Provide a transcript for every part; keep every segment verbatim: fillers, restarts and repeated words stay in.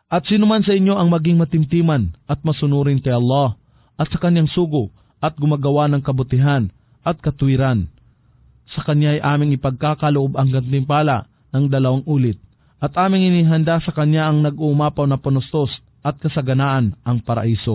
At sino man sa inyo ang maging matimtiman at masunurin kay Allah at sa kanyang sugo at gumagawa ng kabutihan at katwiran, sa kanya ay aming ipagkakaloob ang gantimpala ng dalawang ulit, at aming inihanda sa kanya ang nag-uumapaw na panustos at kasaganaan, ang paraiso.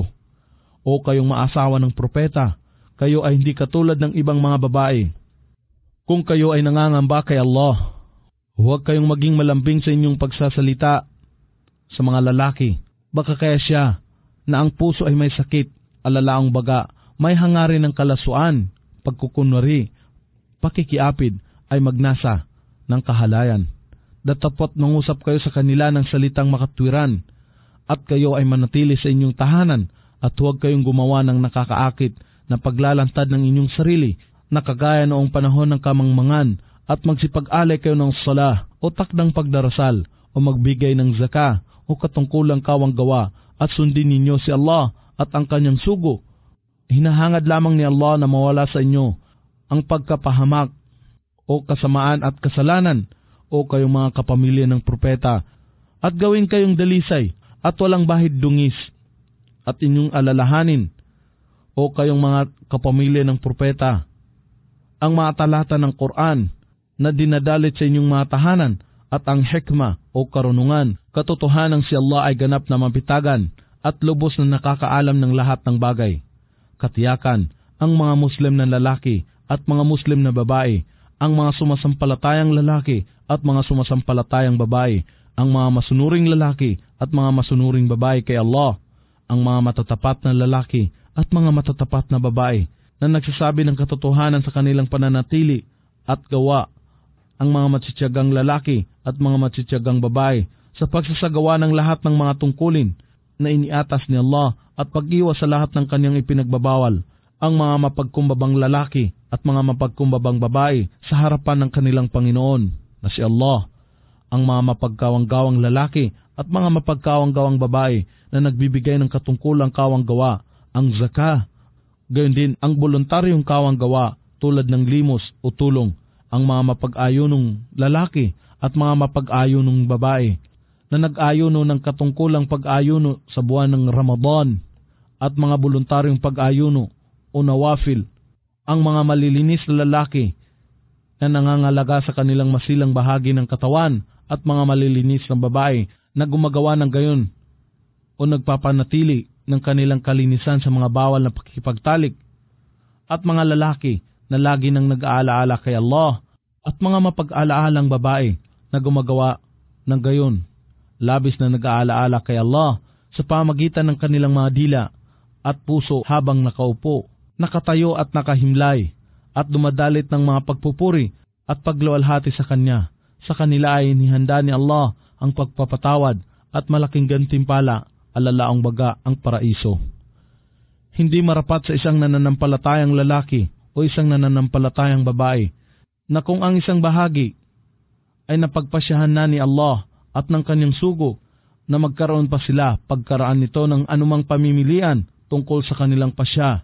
O kayong maasawa ng propeta, kayo ay hindi katulad ng ibang mga babae. Kung kayo ay nangangamba kay Allah, huwag kayong maging malambing sa inyong pagsasalita sa mga lalaki. Baka kaya siya na ang puso ay may sakit, alalaang baga, may hangarin ng kalasuan, pagkukunwari, pakikiapid ay magnasa ng kahalayan. Datapot mangusap kayo sa kanila ng salitang makatwiran, at kayo ay manatili sa inyong tahanan, at huwag kayong gumawa ng nakakaakit na paglalantad ng inyong sarili, na kagaya noong panahon ng kamangmangan, at magsipag-alay kayo ng sala o takdang pagdarasal o magbigay ng zaka o katungkulang kawang gawa, at sundin ninyo si Allah at ang kanyang sugo. Hinahangad lamang ni Allah na mawala sa inyo ang pagkapahamak o kasamaan at kasalanan, o kayong mga kapamilya ng propeta, at gawin kayong dalisay at walang bahid dungis, at inyong alalahanin, o kayong mga kapamilya ng propeta, ang mga talata ng Quran na dinadalit sa inyong mga tahanan, at ang hikma o karunungan, katotohanan si Allah ay ganap na mapitagan at lubos na nakakaalam ng lahat ng bagay. Katiyakan, ang mga Muslim na lalaki at mga Muslim na babae, ang mga sumasampalatayang lalaki at mga sumasampalatayang babae, ang mga masunuring lalaki at mga masunuring babae kay Allah, ang mga matatapat na lalaki at mga matatapat na babae na nagsasabi ng katotohanan sa kanilang pananatili at gawa, ang mga matsitsagang lalaki at mga matsitsagang babae sa pagsasagawa ng lahat ng mga tungkulin na iniatas ni Allah at pag-iwas sa lahat ng kanyang ipinagbabawal, ang mga mapagkumbabang lalaki at mga mapagkumbabang babae sa harapan ng kanilang Panginoon na si Allah, ang mga mapagkawang-gawang lalaki at mga mapagkawang-gawang babae na nagbibigay ng katungkulang kawang gawa, ang zaka, gayon din ang voluntaryong kawang gawa tulad ng limos o tulong, ang mga mapag-ayunong lalaki at mga mapag-ayunong babae na nag-ayuno ng katungkulang pag-ayuno sa buwan ng Ramadan, at mga voluntaryong pag-ayuno o nawafil, ang mga malilinis na lalaki na nangangalaga sa kanilang masilang bahagi ng katawan, at mga malilinis na babae na gumagawa ng gayon o nagpapanatili ng kanilang kalinisan sa mga bawal na pakikipagtalik, at mga lalaki na lagi nang nag-aalaala kay Allah, at mga mapag-alaalang babae na gumagawa ng gayon, labis na nag-aalaala kay Allah sa pamagitan ng kanilang mga dila at puso habang nakaupo, nakatayo at nakahimlay, at dumadalit ng mga pagpupuri at pagluwalhati sa Kanya. Sa kanila ay inihanda ni Allah ang pagpapatawad at malaking gantimpala, alalaang baga ang paraiso. Hindi marapat sa isang nananampalatayang lalaki o isang nananampalatayang babae na kung ang isang bahagi ay napagpasyahan na ni Allah at ng kanyang sugo, na magkaroon pa sila pagkaraan nito ng anumang pamimilian tungkol sa kanilang pasya.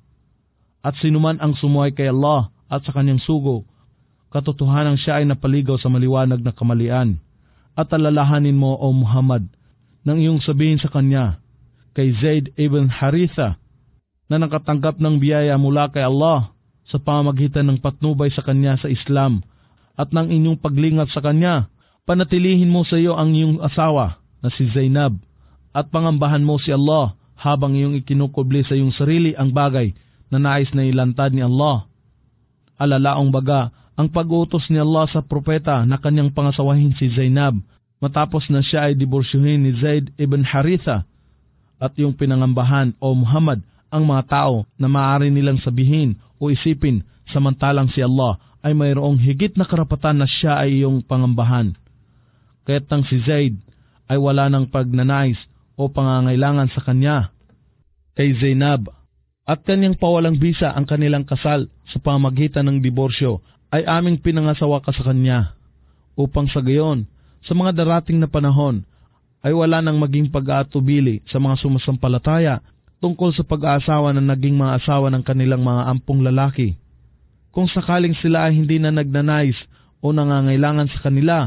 At sinuman ang sumuhay kay Allah at sa kanyang sugo, katotohanan siya ay napaligaw sa maliwanag na kamalian. At alalahanin mo, O Muhammad, nang iyong sabihin sa kanya, kay Zaid ibn Haritha, na nakatanggap ng biyaya mula kay Allah sa pamamagitan ng patnubay sa kanya sa Islam, at ng inyong paglingap sa kanya, panatilihin mo sa iyo ang iyong asawa na si Zainab, at pangambahan mo si Allah habang iyong ikinukubli sa iyong sarili ang bagay na nais na ilantad ni Allah. Alalaong baga, ang pag-utos ni Allah sa propeta na kanyang pangasawahin si Zainab matapos na siya ay diborsyuhin ni Zaid ibn Haritha, at yung pinangambahan, O Muhammad, ang mga tao na maaari nilang sabihin o isipin samantalang si Allah ay mayroong higit na karapatan na siya ay iyong pangambahan. Kaya't nang si Zaid ay wala ng pagnanais o pangangailangan sa kanya kay Zainab, at kanyang pawalang bisa ang kanilang kasal sa pamagitan ng diborsyo, ay aming pinangasawa ka sa kanya, upang sa gayon, sa mga darating na panahon, ay wala nang maging pag-aatubili sa mga sumasampalataya tungkol sa pag-aasawa na naging mga asawa ng kanilang mga ampong lalaki. Kung sakaling sila ay hindi na nagnanais o nangangailangan sa kanila,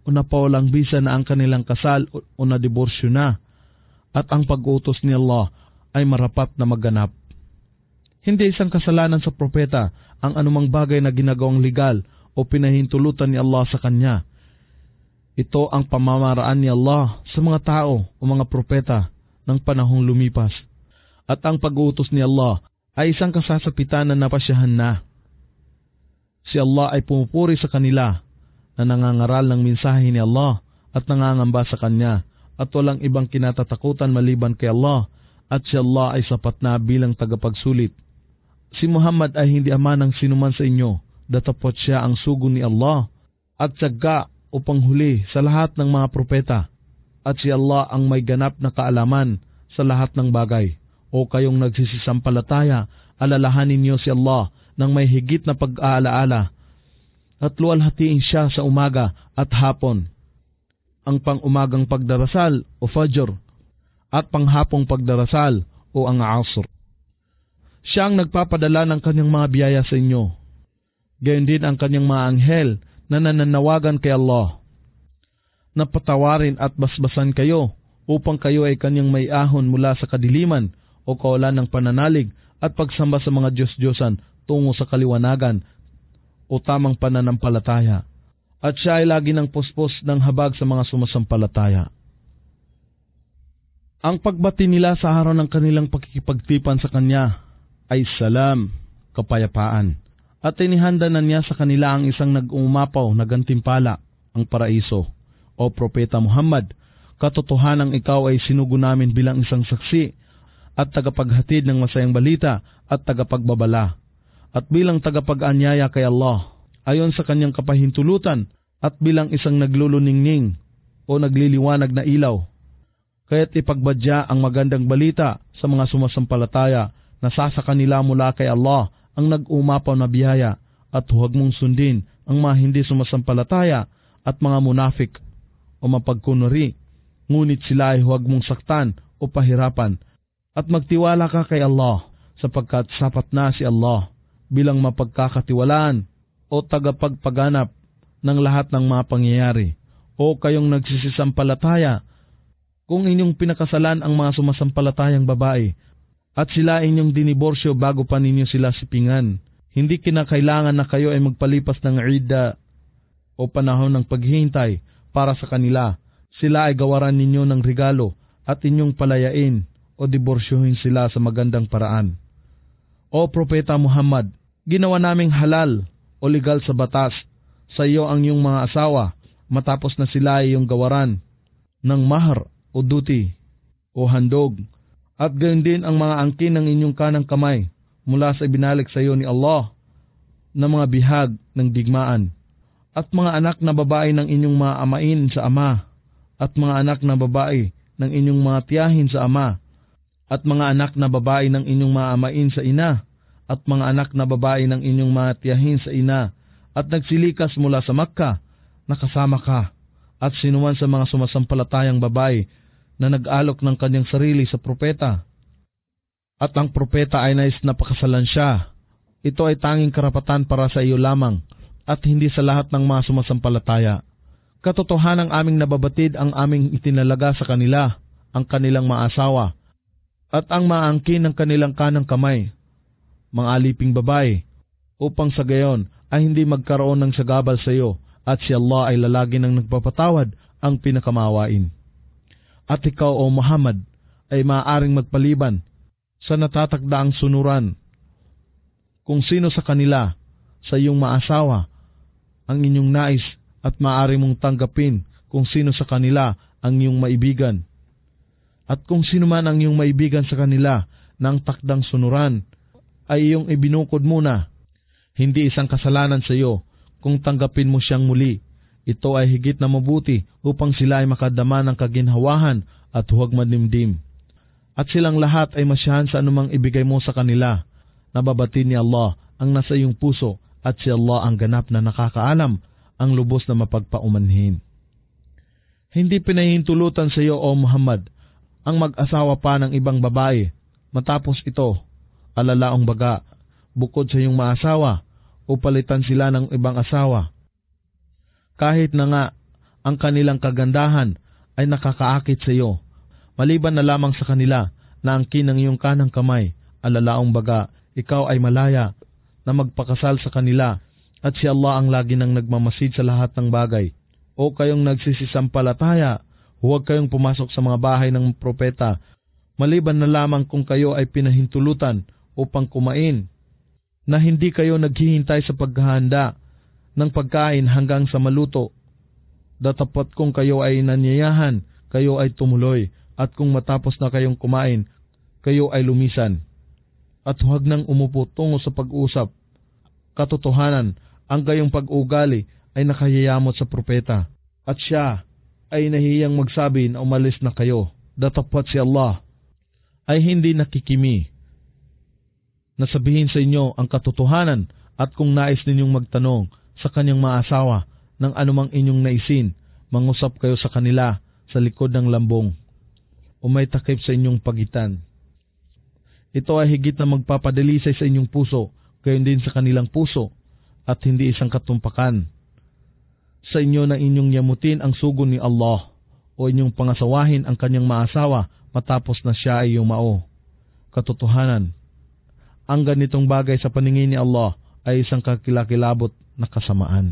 o napawalang bisa na ang kanilang kasal o, o nadiborsyo na, at ang pag-utos ni Allah ay marapat na maganap. Hindi isang kasalanan sa propeta ang anumang bagay na ginagawang legal o pinahintulutan ni Allah sa kanya. Ito ang pamamaraan ni Allah sa mga tao o mga propeta ng panahong lumipas. At ang pag-uutos ni Allah ay isang kasasapitan na napasyahan na. Si Allah ay pumupuri sa kanila na nangangaral ng mensahe ni Allah at nangangamba sa Kanya at walang ibang kinatatakutan maliban kay Allah, at si Allah ay sapat na bilang tagapagsulit. Si Muhammad ay hindi ama ng sinuman sa inyo, datapot siya ang sugo ni Allah at tiyaga o panghuli sa lahat ng mga propeta, at si Allah ang may ganap na kaalaman sa lahat ng bagay. O kayong nagsisisampalataya, alalahanin niyo si Allah ng may higit na pag-aalaala, at luwalhatiin siya sa umaga at hapon, ang pang-umagang pagdarasal o fajr, at panghapong pagdarasal o ang asr. Siya ang nagpapadala ng kanyang mga biyaya sa inyo. Gayon din ang kanyang mga anghel na nananawagan kay Allah, na patawarin at basbasan kayo upang kayo ay kanyang may ahon mula sa kadiliman o kawalan ng pananalig at pagsamba sa mga Diyos-Diyosan tungo sa kaliwanagan o tamang pananampalataya. At siya ay lagi ng puspos ng habag sa mga sumasampalataya. Ang pagbati nila sa araw ng kanilang pakikipagtipan sa Kanya ay salam, kapayapaan. At inihanda na niya sa kanila ang isang nag-uumapaw na gantimpala, ang paraiso. O Propeta Muhammad, katotohanang ikaw ay sinugo namin bilang isang saksi at tagapaghatid ng masayang balita at tagapagbabala, at bilang tagapag-anyaya kay Allah, ayon sa kanyang kapahintulutan, at bilang isang nagluluningning o nagliliwanag na ilaw. Kaya't ipagbadya ang magandang balita sa mga sumasampalataya na sasa kanila mula kay Allah ang nag-umapaw na biyaya, at huwag mong sundin ang mga hindi sumasampalataya at mga munafik o mapagkunwari, ngunit sila ay huwag mong saktan o pahirapan, at magtiwala ka kay Allah, sapagkat sapat na si Allah bilang mapagkakatiwalaan o tagapagpaganap ng lahat ng mga pangyayari. O kayong nagsisisampalataya, kung inyong pinakasalan ang mga sumasampalatayang babae, at sila inyong diniborsyo bago pa ninyo sila sipingan, hindi kinakailangan na kayo ay magpalipas ng idda o panahon ng paghihintay para sa kanila. Sila ay gawaran ninyo ng regalo at inyong palayain o diborsyohin sila sa magandang paraan. O Propeta Muhammad, ginawa naming halal o legal sa batas sa iyo ang iyong mga asawa matapos na sila ay iyong gawaran ng mahar o duty o handog, at gayon din ang mga angkin ng inyong kanang kamay mula sa ibinalik sa iyo ni Allah na mga bihag ng digmaan, at mga anak na babae ng inyong mga amain sa ama, at mga anak na babae ng inyong mga tiyahin sa ama, at mga anak na babae ng inyong mga amain sa ina, at mga anak na babae ng inyong mga tiyahin sa ina, at nagsilikas mula sa Makkah, nakasama ka, at sinuman sa mga sumasampalatayang babae na nag-alok ng kanyang sarili sa propeta, at ang propeta ay nais na pakasalan siya. Ito ay tanging karapatan para sa iyo lamang, at hindi sa lahat ng mga sumasampalataya. Katotohanang aming nababatid ang aming itinalaga sa kanila, ang kanilang mga asawa, at ang maangkin ng kanilang kanang kamay, mga aliping babae, upang sa gayon ay hindi magkaroon ng sagabal sa iyo, at si Allah ay lalagi ng nagpapatawad, ang pinakamawain. At ikaw, O Muhammad, ay maaaring magpaliban sa natatagdaang sunuran kung sino sa kanila sa iyong maasawa ang inyong nais, at maaari mong tanggapin kung sino sa kanila ang iyong maibigan. At kung sino man ang iyong maibigan sa kanila ng takdang sunuran ay iyong ibinukod muna, hindi isang kasalanan sa iyo kung tanggapin mo siyang muli. Ito ay higit na mabuti upang sila ay makadama ng kaginhawahan at huwag manimdim. At silang lahat ay masyahan sa anumang ibigay mo sa kanila. Nababati ni Allah ang nasa iyong puso, at si Allah ang ganap na nakakaalam, ang lubos na mapagpaumanhin. Hindi pinahintulutan sa iyo, O Muhammad, ang mag-asawa pa ng ibang babae, matapos ito, alalaong baga, bukod sa iyong maasawa, o palitan sila ng ibang asawa. Kahit na nga ang kanilang kagandahan ay nakakaakit sa iyo, maliban na lamang sa kanila na angkin ng iyong kanang kamay, alalaong baga, ikaw ay malaya na magpakasal sa kanila, at si Allah ang lagi nang nagmamasid sa lahat ng bagay. O kayong nagsisisampalataya, huwag kayong pumasok sa mga bahay ng propeta, maliban na lamang kung kayo ay pinahintulutan upang kumain, na hindi kayo naghihintay sa paghahanda ng pagkain hanggang sa maluto. Datapot kung kayo ay nanyayahan, kayo ay tumuloy, at kung matapos na kayong kumain, kayo ay lumisan. At huwag nang umupo tungo sa pag-usap. Katotohanan, ang gayong pag-ugali ay nakayayamot sa propeta, at siya ay nahiyang magsabi na umalis na kayo. Datapot si Allah ay hindi nakikimi na sabihin sa inyo ang katotohanan, at kung nais ninyong magtanong sa kanyang mga asawa ng anumang inyong naisin, mangusap kayo sa kanila sa likod ng lambong o may takip sa inyong pagitan. Ito ay higit na magpapadalisay sa inyong puso, gayon din sa kanilang puso, at hindi isang katumpakan sa inyo na inyong yamutin ang sugo ni Allah o inyong pangasawahin ang kanyang maasawa matapos na siya ay yumao. Katotohanan, ang ganitong bagay sa paningin ni Allah ay isang kakilakilabot na kasamaan.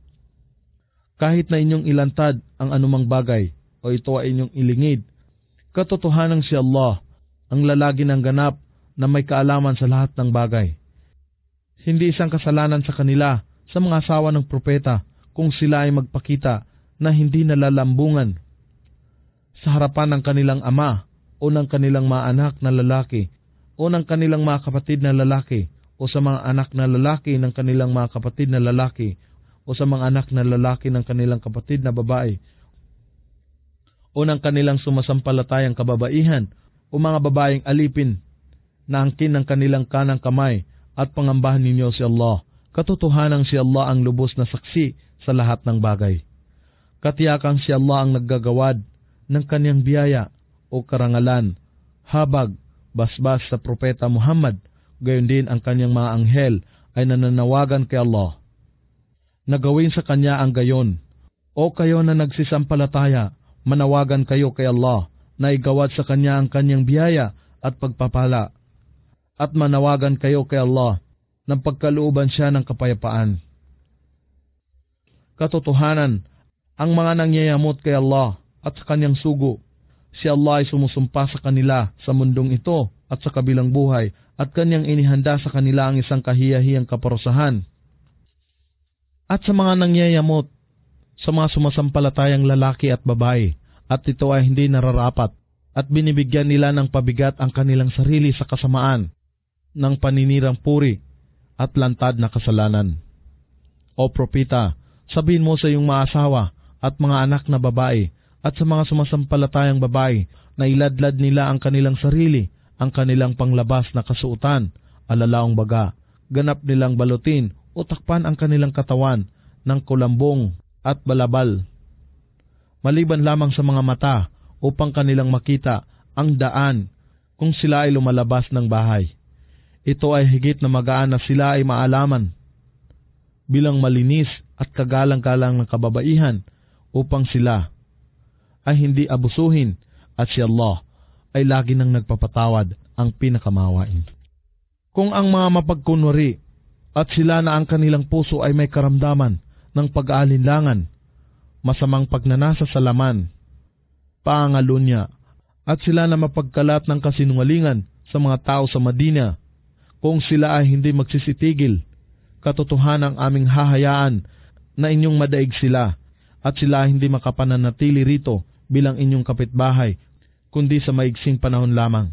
Kahit na inyong ilantad ang anumang bagay o ito ay inyong ilingid, katotohanan si Allah ang lalagi ng ganap na may kaalaman sa lahat ng bagay. Hindi isang kasalanan sa kanila sa mga asawa ng propeta kung sila ay magpakita na hindi nalalambungan sa harapan ng kanilang ama o ng kanilang mga anak na lalaki o ng kanilang mga kapatid na lalaki o sa mga anak na lalaki ng kanilang mga kapatid na lalaki o sa mga anak na lalaki ng kanilang kapatid na babae o ng kanilang sumasampalatayang kababaihan o mga babaeng alipin na angkin ng kanilang kanang kamay, at pangambahan ninyo si Allah. Katotohanan si Allah ang lubos na saksi sa lahat ng bagay. Katiyakan si Allah ang naggagawad ng kanyang biyaya o karangalan, habag, basbas sa propeta Muhammad, gayon din ang kanyang mga anghel ay nananawagan kay Allah. Nagawin sa kanya ang gayon. O kayo na nagsisampalataya, manawagan kayo kay Allah na igawad sa kanya ang kanyang biyaya at pagpapala, at manawagan kayo kay Allah ng pagkalooban siya ng kapayapaan. Katotohanan, ang mga nangyayamot kay Allah at sa kanyang sugo, si Allah ay sumusumpa sa kanila sa mundong ito at sa kabilang buhay, at kanyang inihanda sa kanila ang isang kahiyahiyang kaparusahan. At sa mga nangyayamot, sa mga sumasampalatayang lalaki at babae, at ito ay hindi nararapat, at binibigyan nila ng pabigat ang kanilang sarili sa kasamaan ng paninirang puri at lantad na kasalanan. O propeta, sabihin mo sa iyong mga asawa at mga anak na babae at sa mga sumasampalatayang babae na iladlad nila ang kanilang sarili, ang kanilang panglabas na kasuotan, alalaong baga, ganap nilang balutin o takpan ang kanilang katawan ng kulambong at balabal, maliban lamang sa mga mata upang kanilang makita ang daan kung sila ay lumalabas ng bahay. Ito ay higit na magaan na sila ay maalaman bilang malinis at kagalang-galang ng kababaihan upang sila ay hindi abusuhin, at si Allah ay lagi nang nagpapatawad, ang pinakamawain. Kung ang mga mapagkunwari at sila na ang kanilang puso ay may karamdaman ng pag-aalinlangan, masamang pagnanasa sa laman, pangalunya, at sila na mapagkalat ng kasinungalingan sa mga tao sa Madina, kung sila ay hindi magsisitigil, katotohanan ang aming hahayaan na inyong madaig sila, at sila hindi makapananatili rito bilang inyong kapitbahay, kundi sa maigsing panahon lamang,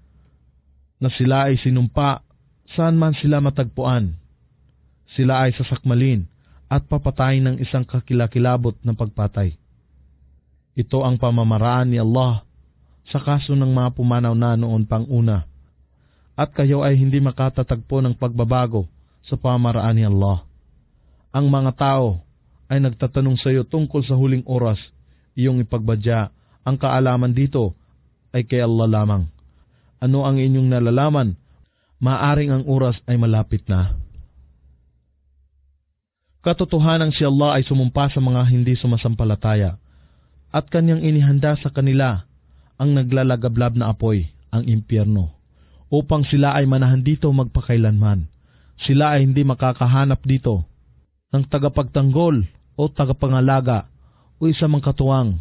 na sila ay sinumpa saan man sila matagpuan. Sila ay sasakmalin at papatayin ng isang kakilakilabot na pagpatay. Ito ang pamamaraan ni Allah sa kaso ng mga pumanaw na noon pang una, at kayo ay hindi makatatagpo ng pagbabago sa pamamaraan ni Allah. Ang mga tao ay nagtatanong sa iyo tungkol sa huling oras, iyong ipagbadya, ang kaalaman dito ay kay Allah lamang. Ano ang inyong nalalaman? Maaring ang oras ay malapit na. Katotohanan si Allah ay sumumpa sa mga hindi sumasampalataya at kanyang inihanda sa kanila ang naglalagablab na apoy, ang impyerno, upang sila ay manahan dito magpakailanman. Sila ay hindi makakahanap dito ng tagapagtanggol o tagapangalaga o isa mang katuwang.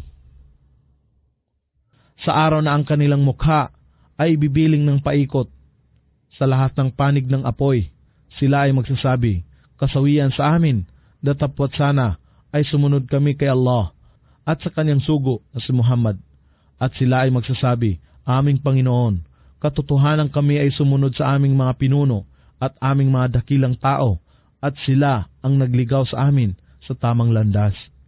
Sa araw na ang kanilang mukha ay ibibiling ng paikot sa lahat ng panig ng apoy, sila ay magsasabi, kasawian sa amin, datapwat sana ay sumunod kami kay Allah at sa kanyang sugo na si Muhammad. At sila ay magsasabi, aming Panginoon, katotohanan kami ay sumunod sa aming mga pinuno at aming mga dakilang tao, at sila ang nagligaw sa amin sa tamang landas.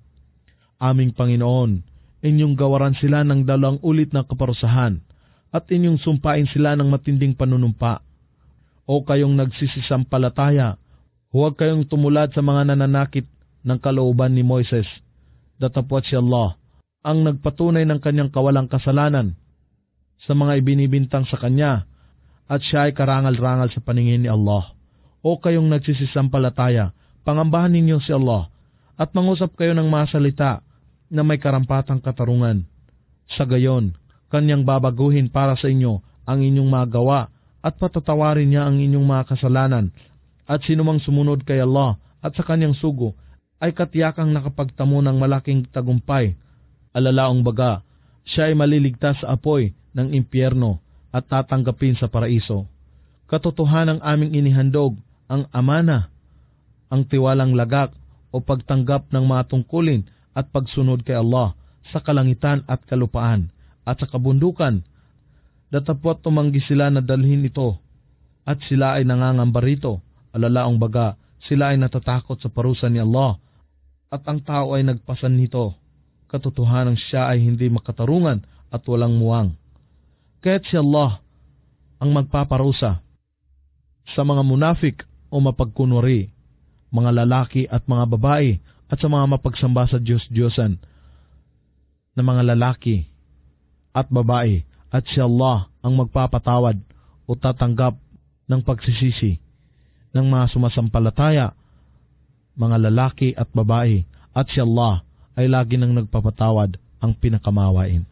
Aming Panginoon, inyong gawaran sila ng dalawang ulit na kaparusahan, at inyong sumpain sila ng matinding panunumpa. O kayong nagsisisampalataya, huwag kayong tumulad sa mga nananakit ng kalooban ni Moises. Datapwat si Allah, ang nagpatunay ng kanyang kawalang kasalanan sa mga ibinibintang sa kanya, at siya ay karangal-rangal sa paningin ni Allah. O kayong nagsisisampalataya, pangambahan ninyo si Allah, at mangusap kayo ng masalita na may karampatang katarungan. Sa gayon, kanyang babaguhin para sa inyo ang inyong mga gawa, at patatawarin niya ang inyong mga kasalanan. At sinumang sumunod kay Allah at sa kanyang sugo ay katiyakang nakapagtamo ng malaking tagumpay. Alalaong baga, siya ay maliligtas sa apoy ng impyerno at tatanggapin sa paraiso. Katotohanang aming inihandog ang amana, ang tiwalang lagak o pagtanggap ng mga tungkulin at pagsunod kay Allah sa kalangitan at kalupaan at sa kabundukan. Datapwat tumanggi sila na dalhin ito at sila ay nangangamba rito. Alalaong baga, sila ay natatakot sa parusa ni Allah at ang tao ay nagpasan nito. Katotohanan siya ay hindi makatarungan at walang muwang. Kaya't si Allah ang magpaparusa sa mga munafik o mapagkunwari, mga lalaki at mga babae, at sa mga mapagsamba sa Diyos-Diyosan na mga lalaki at babae, at si Allah ang magpapatawad o tatanggap ng pagsisisi ng mga sumasampalataya, mga lalaki at babae, at si Allah ay lagi nang nagpapatawad, ang pinakamawain.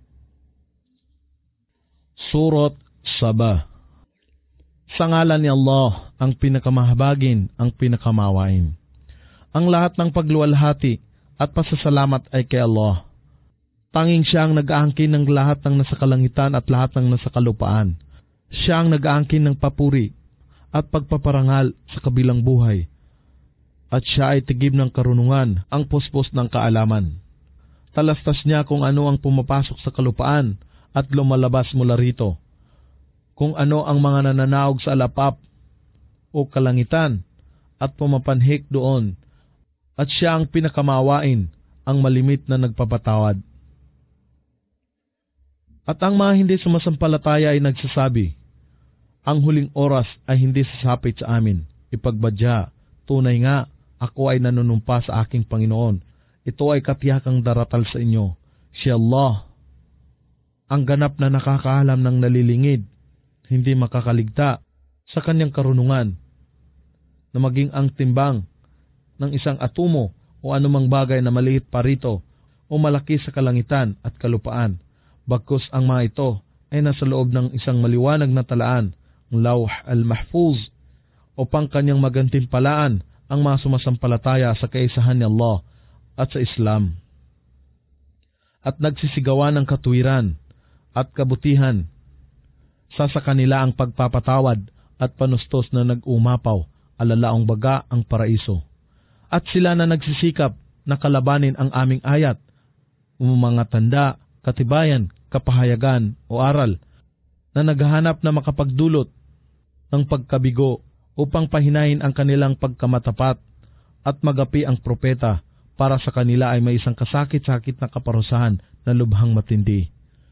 Surat Saba. Sa ngalan ni Allah, ang pinakamahabagin, ang pinakamawain. Ang lahat ng pagluwalhati at pasasalamat ay kay Allah. Tanging siya ang nag-aangkin ng lahat ng nasa kalangitan at lahat ng nasa kalupaan. Siya ang nag-aangkin ng papuri at pagpaparangal sa kabilang buhay. At siya ay tigib ng karunungan, ang puspos ng kaalaman. Talastas niya kung ano ang pumapasok sa kalupaan at lumalabas mula rito, kung ano ang mga nananaog sa alapap o kalangitan at pumapanhik doon. At siya ang pinakamawain, ang malimit na nagpapatawad. At ang mga hindi sumasampalataya ay nagsasabi, ang huling oras ay hindi sasapit sa amin. Ipagbadya, tunay nga, ako ay nanunumpa sa aking Panginoon. Ito ay katiyakang daratal sa inyo. Si Allah, ang ganap na nakakaalam ng nalilingid, hindi makakaligta sa kanyang karunungan, na maging ang timbang ng isang atomo o anumang bagay na maliit pa rito o malaki sa kalangitan at kalupaan. Bagkus ang mga ito ay nasa loob ng isang maliwanag na talaan, ang Lawh al-Mahfuz, upang kanyang magantimpalaan ang mga sumasampalataya sa kaisahan ni Allah at sa Islam, at nagsisigawan ng katuwiran at kabutihan. Sa sa kanila ang pagpapatawad at panustos na nag-umapaw, alalaong baga ang paraiso. At sila na nagsisikap na kalabanin ang aming ayat, mga tanda, katibayan, kapahayagan o aral, na naghahanap na makapagdulot ng pagkabigo upang pahinahin ang kanilang pagkamatapat at magapi ang propeta, para sa kanila ay may isang kasakit-sakit na kaparusahan na lubhang matindi.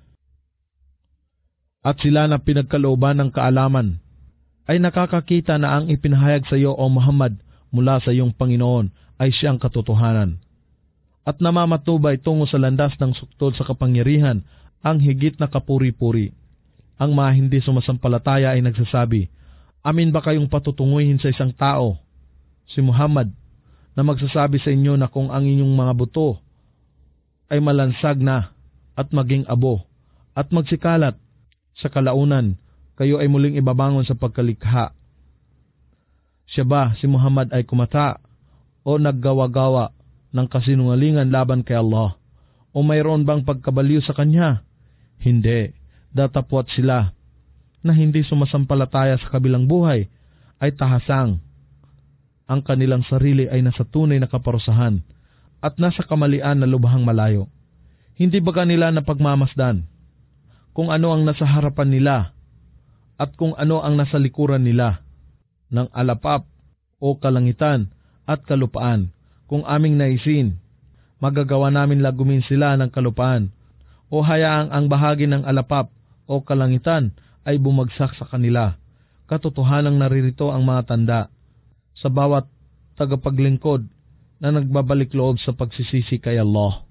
At sila na pinagkalooban ng kaalaman ay nakakakita na ang ipinahayag sa iyo, O Muhammad, mula sa iyong Panginoon ay siyang katotohanan, at namamatubay tungo sa landas ng suktol sa kapangyarihan, ang higit na kapuri-puri. Ang mga hindi sumasampalataya ay nagsasabi, amin ba kayong patutunguhin sa isang tao, si Muhammad, na magsasabi sa inyo na kung ang inyong mga buto ay malansag na at maging abo at magsikalat sa kalaunan, kayo ay muling ibabangon sa pagkalikha. Siya ba, si Muhammad, ay kumata o naggawa-gawa ng kasinungalingan laban kay Allah? O mayroon bang pagkabaliw sa kanya? Hindi. Datapwat sila na hindi sumasampalataya sa kabilang buhay ay tahasang. Ang kanilang sarili ay nasa tunay na kaparusahan at nasa kamalian na lubhang malayo. Hindi ba kanila napagmamasdan kung ano ang nasa harapan nila at kung ano ang nasa likuran nila ng alapap o kalangitan at kalupaan? Kung aming naisin, magagawa namin lagumin sila ng kalupaan o hayaang ang bahagi ng alapap o kalangitan ay bumagsak sa kanila. Katotohanang naririto ang mga tanda sa bawat tagapaglingkod na nagbabalik loob sa pagsisisi kay Allah.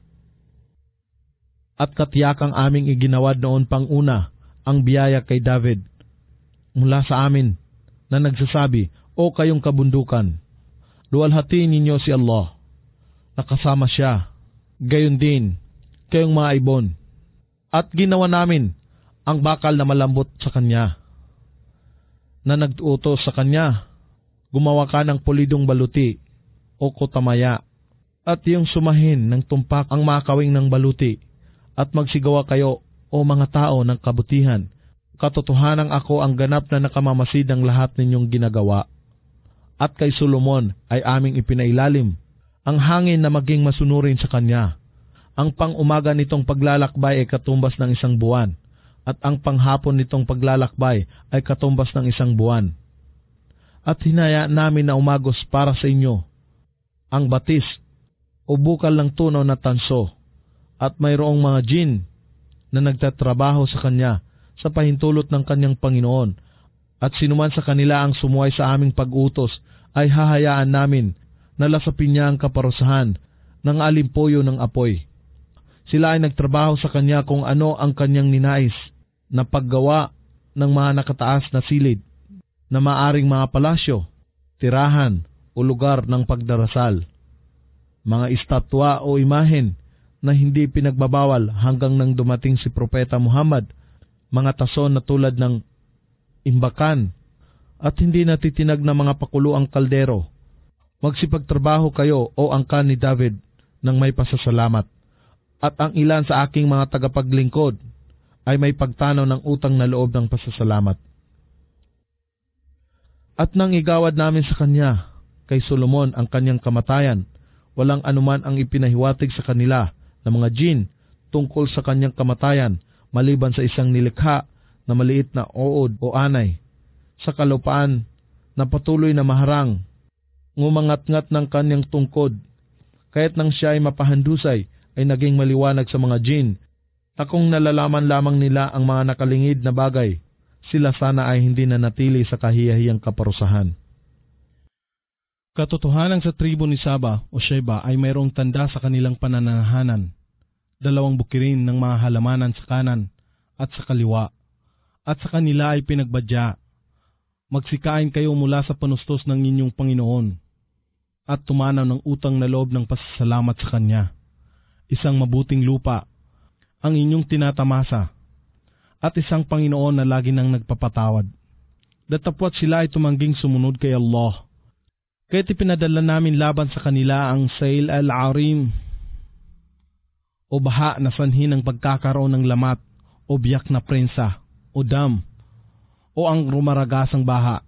At katiyakang aming iginawad noon pang una ang biyaya kay David mula sa amin na nagsasabi, o kayong kabundukan, luwalhatiin ninyo si Allah, nakasama siya, gayon din kayong mga ibon. At ginawa namin ang bakal na malambot sa kanya, na nag-utos sa kanya, gumawa ka ng pulidong baluti o kotamaya, at yung sumahin ng tumpak ang makawing ng baluti, at magsigawa kayo o mga tao ng kabutihan. Katotohanang ako ang ganap na nakamamasid ng lahat ninyong ginagawa. At kay Solomon ay aming ipinailalim ang hangin na maging masunurin sa kanya. Ang pang-umaga nitong paglalakbay ay katumbas ng isang buwan, at ang panghapon nitong paglalakbay ay katumbas ng isang buwan. At hinaya namin na umagos para sa inyo ang batis o bukal ng tunaw na tanso, at mayroong mga jin na nagtatrabaho sa kanya sa pahintulot ng kanyang Panginoon, at sinuman sa kanila ang sumuway sa aming pag-utos ay hahayaan namin na lasapin niya ang kaparusahan ng alimpuyo ng apoy. Sila ay nagtrabaho sa kanya kung ano ang kanyang ninais na paggawa ng mga nakataas na silid na maaring mga palasyo, tirahan o lugar ng pagdarasal, mga estatwa o imahen na hindi pinagbabawal hanggang nang dumating si Propeta Muhammad, mga tason na tulad ng imbakan at hindi natitinag na mga pakuluang kaldero. Magsipagtrabaho kayo o angkan ni David ng may pasasalamat, at ang ilan sa aking mga tagapaglingkod ay may pagtanaw ng utang na loob ng pasasalamat. At nang igawad namin sa kanya, kay Solomon, ang kanyang kamatayan, walang anuman ang ipinahiwatig sa kanila ng mga jin tungkol sa kanyang kamatayan, maliban sa isang nilikha na maliit na uod o anay sa kalupaan na patuloy na maharang, ngumangat-ngat ng kanyang tungkod. Kaya't nang siya ay mapahandusay, ay naging maliwanag sa mga jin, na kung nalalaman lamang nila ang mga nakalingid na bagay, sila sana ay hindi na natili sa kahiyahiyang kaparusahan. Katotohanan sa tribo ni Saba o Sheba ay mayroong tanda sa kanilang pananahanan, dalawang bukirin ng mga halamanan sa kanan at sa kaliwa, at sa kanila ay pinagbadya, magsikain kayo mula sa panustos ng inyong Panginoon, at tumanaw ng utang na loob ng pasasalamat sa Kanya. Isang mabuting lupa ang inyong tinatamasa, at isang Panginoon na lagi nang nagpapatawad. Datapwat sila ay tumangging sumunod kay Allah. Kaya't ipinadala namin laban sa kanila ang Sail al-Arim, o baha na sanhi ng pagkakaroon ng lamat o biyak na prensa o dam, o ang rumaragasang baha.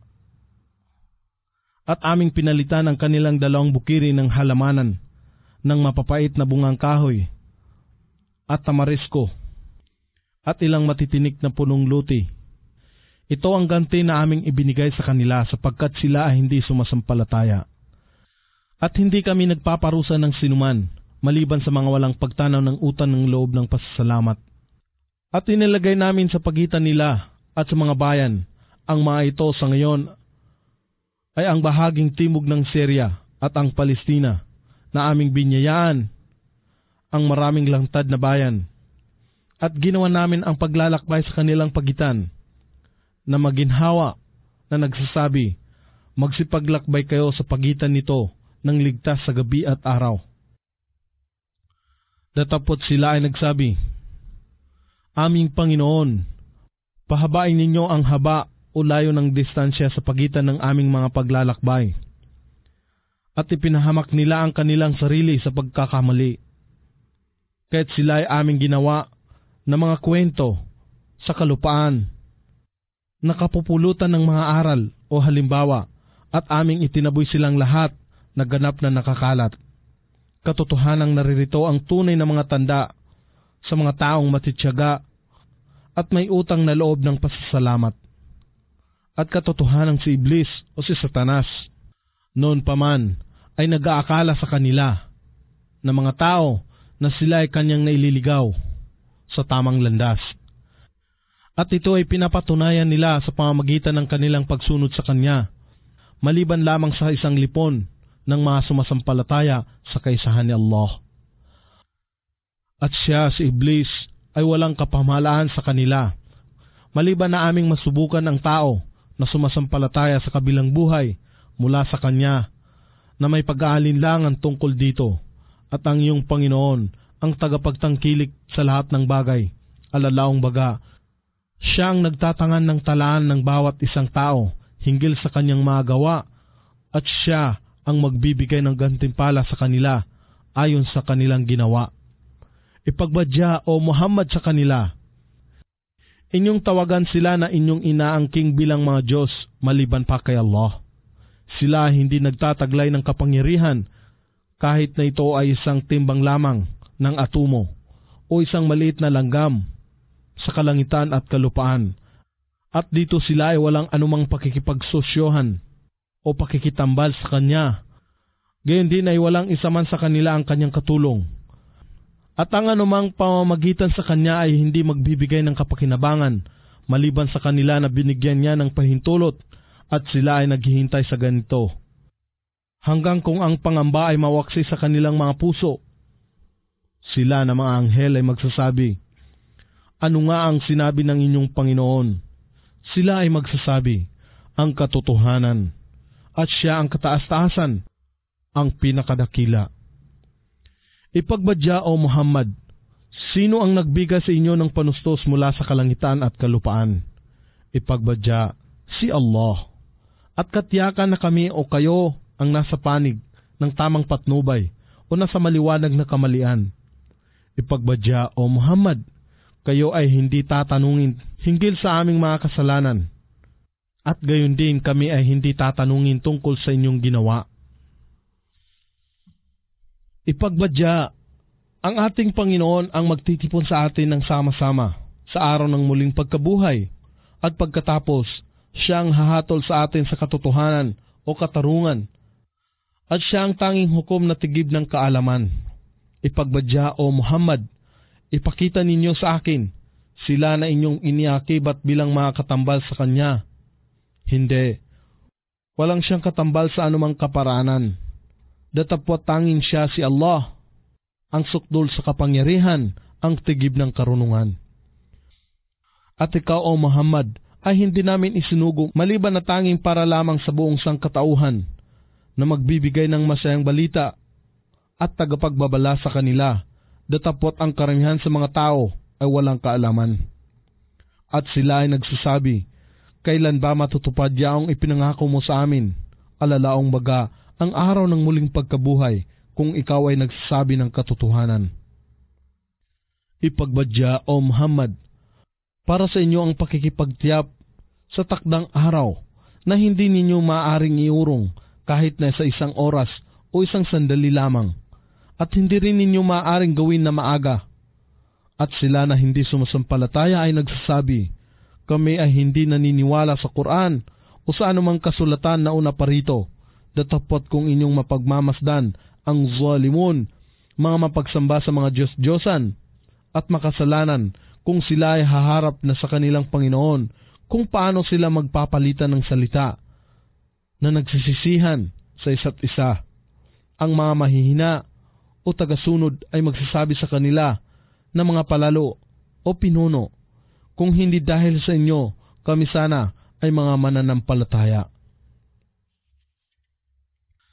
At aming pinalitan ang kanilang dalawang bukirin ng halamanan ng mapapait na bungang kahoy at tamarisko at ilang matitinik na punong luti. Ito ang ganti na aming ibinigay sa kanila sapagkat sila ay hindi sumasampalataya. At hindi kami nagpaparusa ng sinuman maliban sa mga walang pagtanaw ng utang ng loob ng pasasalamat. At inilagay namin sa pagitan nila at sa mga bayan ang mga ito sa ngayon ay ang bahaging timog ng Syria at ang Palestina na aming binyayaan, ang maraming langtad na bayan. At ginawa namin ang paglalakbay sa kanilang pagitan na maginhawa na nagsasabi, magsipaglakbay kayo sa pagitan nito ng ligtas sa gabi at araw. Datapot sila ay nagsabi, Aming Panginoon, pahabain ninyo ang haba o layo ng distansya sa pagitan ng aming mga paglalakbay. At ipinahamak nila ang kanilang sarili sa pagkakamali. Kahit sila ay aming ginawa na mga kwento sa kalupaan, nakapupulutan ng mga aral o halimbawa, at aming itinaboy silang lahat na ganap na nakakalat. Katotohanang naririto ang tunay na mga tanda sa mga taong matitiyaga at may utang na loob ng pasasalamat. At katotohanang si Iblis o si Satanas noon pa man ay nag-aakala sa kanila na mga tao na sila ay kanyang naililigaw sa tamang landas. At ito ay pinapatunayan nila sa pamamagitan ng kanilang pagsunod sa kanya, maliban lamang sa isang lipon ng mga sumasampalataya sa kaisahan ni Allah. At siya, si Iblis, ay walang kapamahalaan sa kanila, maliban na aming masubukan ang tao na sumasampalataya sa kabilang buhay mula sa kanya, na may pag-aalinlangan tungkol dito, at ang iyong Panginoon ang tagapagtangkilik sa lahat ng bagay, alalaong baga, siya ang nagtatangan ng talaan ng bawat isang tao hinggil sa kanyang mga gawa, at siya ang magbibigay ng gantimpala sa kanila ayon sa kanilang ginawa. Ipagbadya o Muhammad sa kanila, inyong tawagan sila na inyong inaangking bilang mga Diyos maliban pa kay Allah. Sila hindi nagtataglay ng kapangyarihan kahit na ito ay isang timbang lamang ng atomo o isang maliit na langgam sa kalangitan at kalupaan. At dito sila ay walang anumang pakikipagsosyohan o pakikitambal sa kanya. Gayon din ay walang isa man sa kanila ang kanyang katulong. At ang anumang pamamagitan sa kanya ay hindi magbibigay ng kapakinabangan maliban sa kanila na binigyan niya ng pahintulot, at sila ay naghihintay sa ganito, hanggang kung ang pangamba ay mawaksi sa kanilang mga puso. Sila na mga anghel ay magsasabi, ano nga ang sinabi ng inyong Panginoon? Sila ay magsasabi, ang katotohanan, at siya ang kataas-taasan, ang pinakadakila. Ipagbadya o Muhammad, sino ang nagbigay sa inyo ng panustos mula sa kalangitan at kalupaan? Ipagbadya, si Allah. At katiyakan na kami o kayo ang nasa panig ng tamang patnubay o nasa maliwanag na kamalian. Ipagbadya o Muhammad, kayo ay hindi tatanungin hinggil sa aming mga kasalanan, at gayon din kami ay hindi tatanungin tungkol sa inyong ginawa. Ipagbadya, ang ating Panginoon ang magtitipon sa atin ng sama-sama sa araw ng muling pagkabuhay, at pagkatapos siya ang hahatol sa atin sa katotohanan o katarungan, at siya ang tanging hukom na tigib ng kaalaman. Ipagbadya o Muhammad, ipakita ninyo sa akin sila na inyong iniakibat bilang mga katambal sa kanya. Hindi, walang siyang katambal sa anumang kaparanan. Datapwat tanging siya si Allah, ang sukdol sa kapangyarihan, ang tigib ng karunungan. At ikaw o Muhammad ay hindi namin isinugo maliban na tanging para lamang sa buong sangkatauhan na magbibigay ng masayang balita at tagapagbabala sa kanila, datapwat ang karamihan sa mga tao ay walang kaalaman. At sila ay nagsasabi, kailan ba matutupad yaong ipinangako mo sa amin? Alalaong baga, ang araw ng muling pagkabuhay kung ikaw ay nagsasabi ng katotohanan. Ipagbadya o Muhammad, para sa inyo ang pakikipagtiyap sa takdang araw na hindi ninyo maaaring iurong kahit na sa isang oras o isang sandali lamang, at hindi rin ninyo maaaring gawin na maaga. At sila na hindi sumasampalataya ay nagsasabi, kami ay hindi naniniwala sa Quran o sa anumang kasulatan na una pa rito, datapwat kung inyong mapagmamasdan ang zalimun, mga mapagsamba sa mga Diyos-Diyosan at makasalanan, kung sila ay haharap na sa kanilang Panginoon, kung paano sila magpapalitan ng salita na nagsisisihan sa isa't isa. Ang mga mahihina o tagasunod ay magsasabi sa kanila na mga palalo o pinuno, kung hindi dahil sa inyo, kami sana ay mga mananampalataya.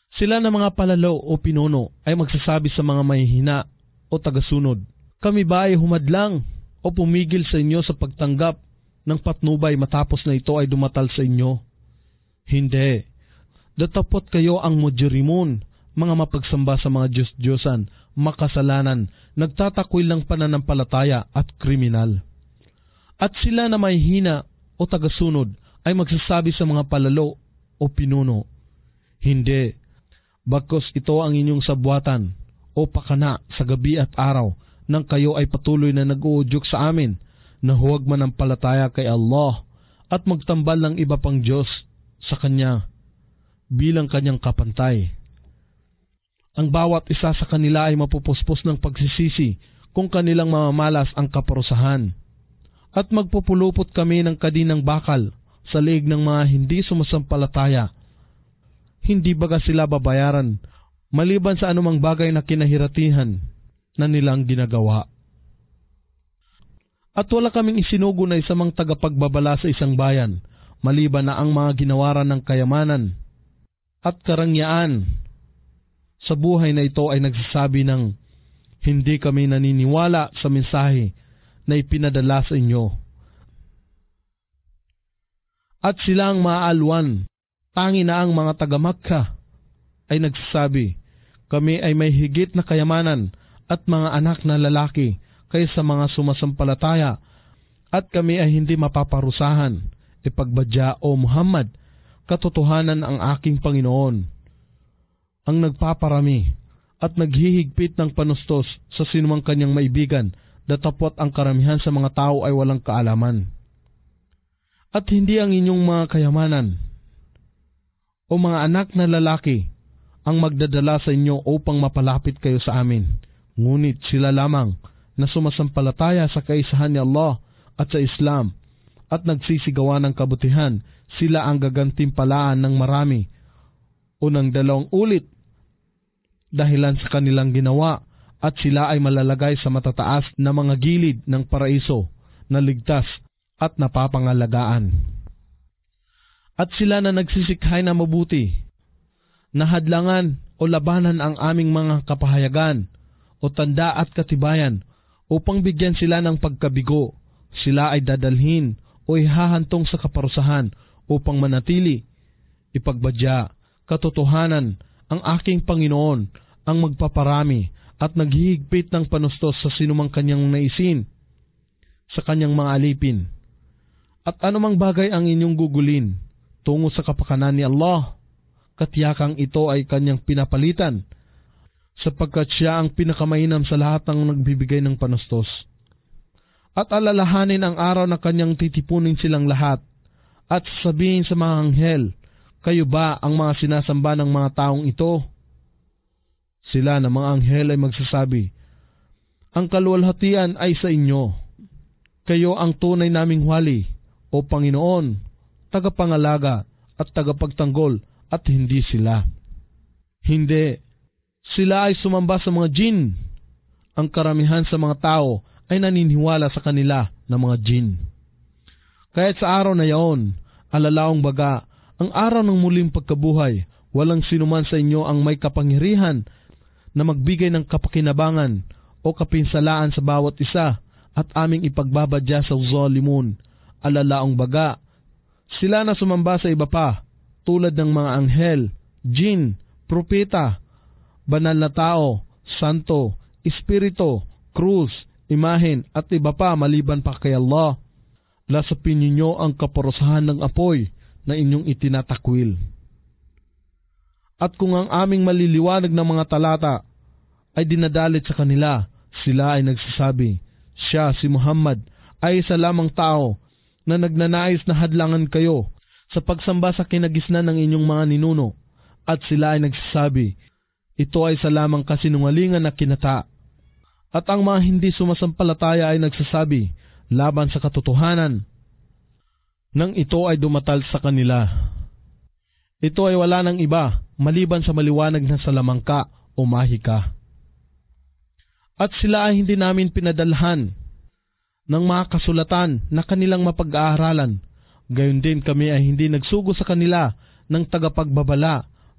Sila na mga palalo o pinuno ay magsasabi sa mga mahihina o tagasunod, kami ba ay humadlang o pumigil sa inyo sa pagtanggap ng patnubay matapos na ito ay dumatal sa inyo? Hindi. Datapot kayo ang mujrimun, mga mapagsamba sa mga Diyos-Diyosan, makasalanan, nagtatakwil ng pananampalataya at kriminal. At sila na mahihina o tagasunod ay magsasabi sa mga palalo o pinuno, hindi. Bagkus ito ang inyong sabwatan o pakana sa gabi at araw nang kayo ay patuloy na nag-uudyok sa amin na huwag manampalataya kay Allah at magtambal ng iba pang Diyos sa Kanya bilang Kanyang kapantay. Ang bawat isa sa kanila ay mapupuspos ng pagsisisi kung kanilang mamamalas ang kaparusahan. At magpupulupot kami ng kadinang bakal sa leeg ng mga hindi sumasampalataya. Hindi baga sila babayaran maliban sa anumang bagay na kinahiratihan na nilang ginagawa. At wala kaming isinugo na isang tagapagbabala sa isang bayan maliban na ang mga ginawaran ng kayamanan at karangyaan sa buhay na ito ay nagsasabi ng hindi kami naniniwala sa mensahe na ipinadala sa inyo. At sila ang maaalwan. Tangi na ang mga taga-Makkah ay nagsasabi, kami ay may higit na kayamanan at mga anak na lalaki kaysa mga sumasampalataya at kami ay hindi mapaparusahan. Ipagbadya o Muhammad, katotohanan ang aking Panginoon, ang nagpaparami at naghihigpit ng panustos sa sinumang kanyang maibigan, datapot ang karamihan sa mga tao ay walang kaalaman. At hindi ang inyong mga kayamanan o mga anak na lalaki ang magdadala sa inyo upang mapalapit kayo sa amin, ngunit sila lamang na sumasampalataya sa kaisahan ni Allah at sa Islam at nagsisigawa ng kabutihan, sila ang gagantimpalaan ng marami o ng dalawang ulit dahilan sa kanilang ginawa, at sila ay malalagay sa matataas na mga gilid ng paraiso na ligtas at napapangalagaan. At sila na nagsisikhay na mabuti, na hadlangan o labanan ang aming mga kapahayagan o tanda at katibayan upang bigyan sila ng pagkabigo, sila ay dadalhin o ihahantong sa kaparusahan upang manatili. Ipagbadya, katotohanan, ang aking Panginoon ang magpaparami at naghihigpit ng panustos sa sinumang kanyang naisin sa kanyang mga alipin. At anumang bagay ang inyong gugulin tungo sa kapakanan ni Allah, katiyakang ito ay kanyang pinapalitan, sapagkat siya ang pinakamainam sa lahat ng nagbibigay ng panustos. At alalahanin ang araw na kanyang titipunin silang lahat, at sabihin sa mga anghel, kayo ba ang mga sinasamba ng mga taong ito? Sila na mga anghel ay magsasabi, ang kaluwalhatian ay sa inyo. Kayo ang tunay naming wali, o Panginoon, tagapangalaga at tagapagtanggol, at hindi sila. Hindi. Sila ay sumamba sa mga jin. Ang karamihan sa mga tao ay naniniwala sa kanila na mga jin. Kahit sa araw na yaon, alalaong baga, ang araw ng muling pagkabuhay, walang sinuman sa inyo ang may kapangyarihan na magbigay ng kapakinabangan o kapinsalaan sa bawat isa, at aming ipagbabadya sa zalimun. Alalaong baga, sila na sumamba sa iba pa, tulad ng mga anghel, jin, propeta, banal na tao, santo, espiritu, krus, imahen, at iba pa maliban pa kay Allah. Lasapin ninyo ang kaparusahan ng apoy na inyong itinatakwil. At kung ang aming maliliwanag ng mga talata ay dinadalit sa kanila, sila ay nagsasabi, siya, si Muhammad, ay isa lamang tao na nagnanais na hadlangan kayo sa pagsamba sa kinagisnan ng inyong mga ninuno, at sila ay nagsasabi, ito ay isa lamang kasinungalingan na kinata. At ang mga hindi sumasampalataya ay nagsasabi, laban sa katotohanan, nang ito ay dumatal sa kanila. Ito ay wala ng iba, maliban sa maliwanag na salamangka o mahika. At sila ay hindi namin pinadalhan ng mga kasulatan na kanilang mapag-aaralan. Gayon din kami ay hindi nagsugo sa kanila ng tagapagbabala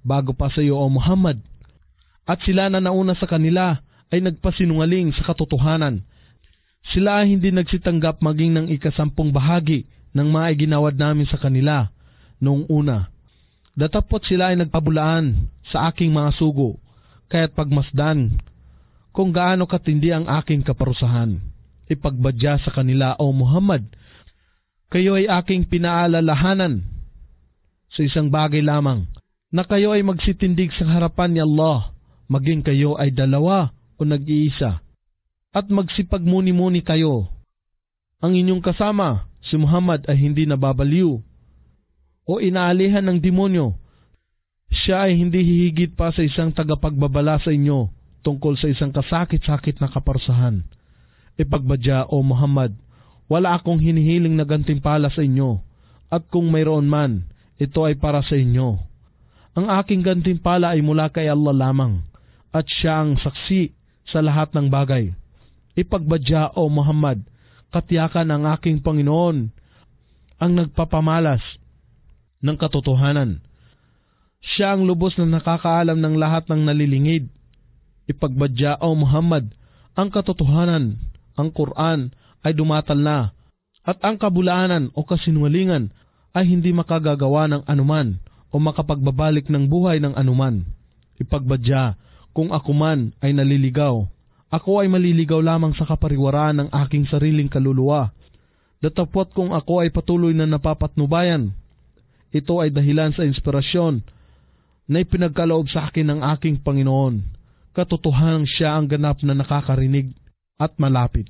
bago pa sa iyo o Muhammad. At sila na nauna sa kanila ay nagpasinungaling sa katotohanan. Sila ay hindi nagsitanggap maging ng ikasampung bahagi ng mga iginawad namin sa kanila noong una. Datapot sila ay nagpabulaan sa aking mga sugo, kaya't pagmasdan kung gaano katindi ang aking kaparusahan. Ipagbadya sa kanila o Muhammad, kayo ay aking pinaalalahanan sa isang bagay lamang, na kayo ay magsitindig sa harapan ni Allah, maging kayo ay dalawa o nag-iisa, at magsipagmuni-muni kayo. Ang inyong kasama, si Muhammad, ay hindi nababaliw o inaalihan ng demonyo. Siya ay hindi hihigit pa sa isang tagapagbabala sa inyo tungkol sa isang kasakit-sakit na kaparusahan. Ipagbadya o Muhammad, wala akong hinihiling na gantimpala sa inyo, at kung mayroon man, ito ay para sa inyo. Ang aking gantimpala ay mula kay Allah lamang, at siya ang saksi sa lahat ng bagay. Ipagbadya o Muhammad, katiyakan ang aking Panginoon ang nagpapamalas ng katotohanan. Siya ang lubos na nakakaalam ng lahat ng nalilingid. Ipagbadya o Muhammad, ang katotohanan, ang Quran ay dumatal na, at ang kabulaanan o kasinungalingan ay hindi makagagawa ng anuman o makapagbabalik ng buhay ng anuman. Ipagbadya, kung ako man ay naliligaw, ako ay maliligaw lamang sa kapariwaraan ng aking sariling kaluluwa. Datapot kung ako ay patuloy na napapatnubayan, ito ay dahilan sa inspirasyon na ipinagkaloob sa akin ng aking Panginoon. Katotohanang siya ang ganap na nakakarinig at malapit.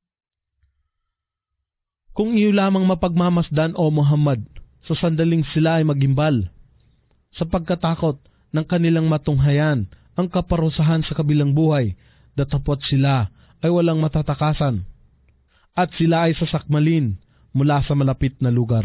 Kung iyo lamang mapagmamasdan o Muhammad, sa sandaling sila ay magimbal, sa pagkatakot ng kanilang matunghayan ang kaparusahan sa kabilang buhay, datapot sila ay walang matatakasan, at sila ay sasakmalin mula sa malapit na lugar.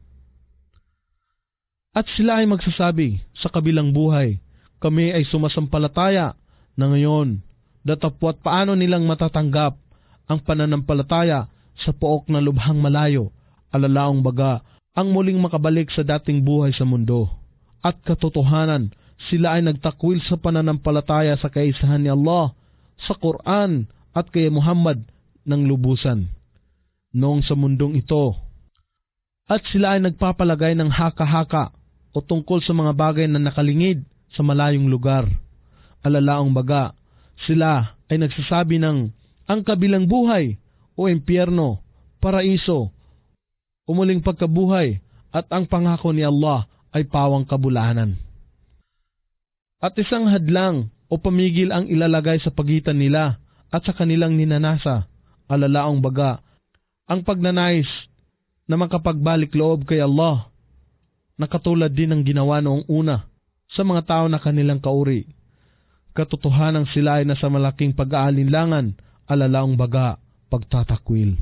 At sila ay magsasabi sa kabilang buhay, kami ay sumasampalataya na ngayon, datapot paano nilang matatanggap ang pananampalataya sa pook na lubhang malayo, alalaong baga ang muling makabalik sa dating buhay sa mundo. At katotohanan, sila ay nagtakwil sa pananampalataya sa kaisahan ni Allah, sa Quran at kay Muhammad ng lubusan noong sa mundong ito. At sila ay nagpapalagay ng haka-haka o tungkol sa mga bagay na nakalingid sa malayong lugar. Alalaong baga, sila ay nagsasabi ng ang kabilang buhay o impyerno, paraiso, umuling pagkabuhay, at ang pangako ni Allah ay pawang kabulaanan. At isang hadlang o pamigil ang ilalagay sa pagitan nila at sa kanilang ninanasa. Alalaong baga, ang pagnanais na makapagbalik loob kay Allah, na katulad din ng ginawa noong una sa mga tao na kanilang kauri. Katotohanang sila ay nasa malaking pag-aalinlangan, alalaong baga, pagtatakwil.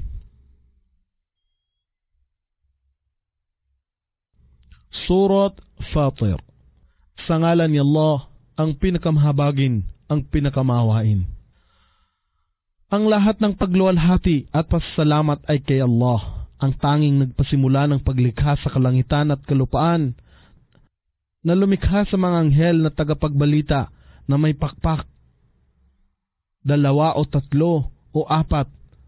Surat Fatir. Sa ngalan ni Allah, ang pinakamahabagin, ang pinakamahawain. Ang lahat ng pagluwalhati at pasasalamat ay kay Allah, ang tanging nagpasimula ng paglikha sa kalangitan at kalupaan, na lumikha sa mga anghel na tagapagbalita na may pakpak, dalawa o tatlo o apat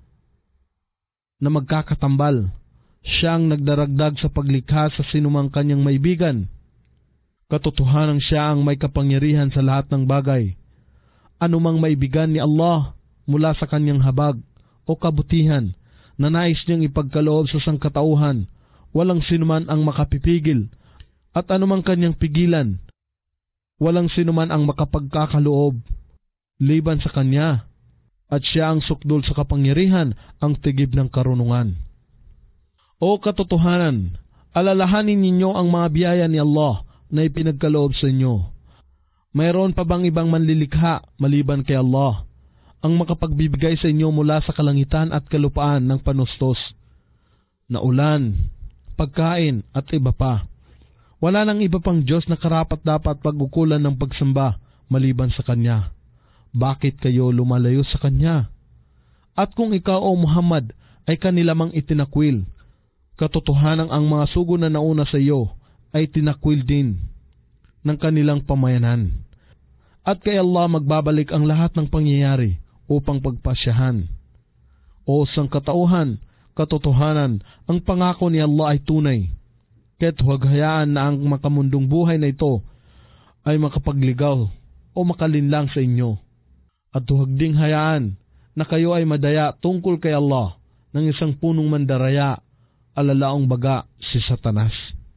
na magkakatambal. Siyang nagdaragdag sa paglikha sa sinumang kanyang maibigan. Katotohanang siya ang may kapangyarihan sa lahat ng bagay. Anumang maibigan ni Allah mula sa kanyang habag o kabutihan na nais niyang ipagkaloob sa sangkatauhan, walang sinuman ang makapipigil, at anumang kanyang pigilan, walang sinuman ang makapagkakaloob liban sa kanya, at siya ang sukdol sa kapangyarihan, ang tigib ng karunungan. O katotohanan, alalahanin ninyo ang mga biyaya ni Allah na ipinagkaloob sa inyo. Mayroon pa bang ibang manlilikha maliban kay Allah, ang makapagbibigay sa inyo mula sa kalangitan at kalupaan ng panustos, na ulan, pagkain at iba pa? Wala nang iba pang Diyos na karapat dapat pag-ukulan ng pagsamba maliban sa Kanya. Bakit kayo lumalayo sa Kanya? At kung ikaw o Muhammad ay kanila mang itinakwil, katotohanang ang mga sugo na nauna sa iyo ay tinakwil din. ng kanilang pamayanan. At kay Allah magbabalik ang lahat ng pangyayari upang pagpasyahan. O sangkatauhan, katotohanan, ang pangako ni Allah ay tunay. Kaya't huwag hayaan na ang makamundong buhay na ito ay makapagligaw o makalinlang sa inyo. At huwag ding hayaan na kayo ay madaya tungkol kay Allah ng isang punong mandaraya, alalaong baga si Satanas.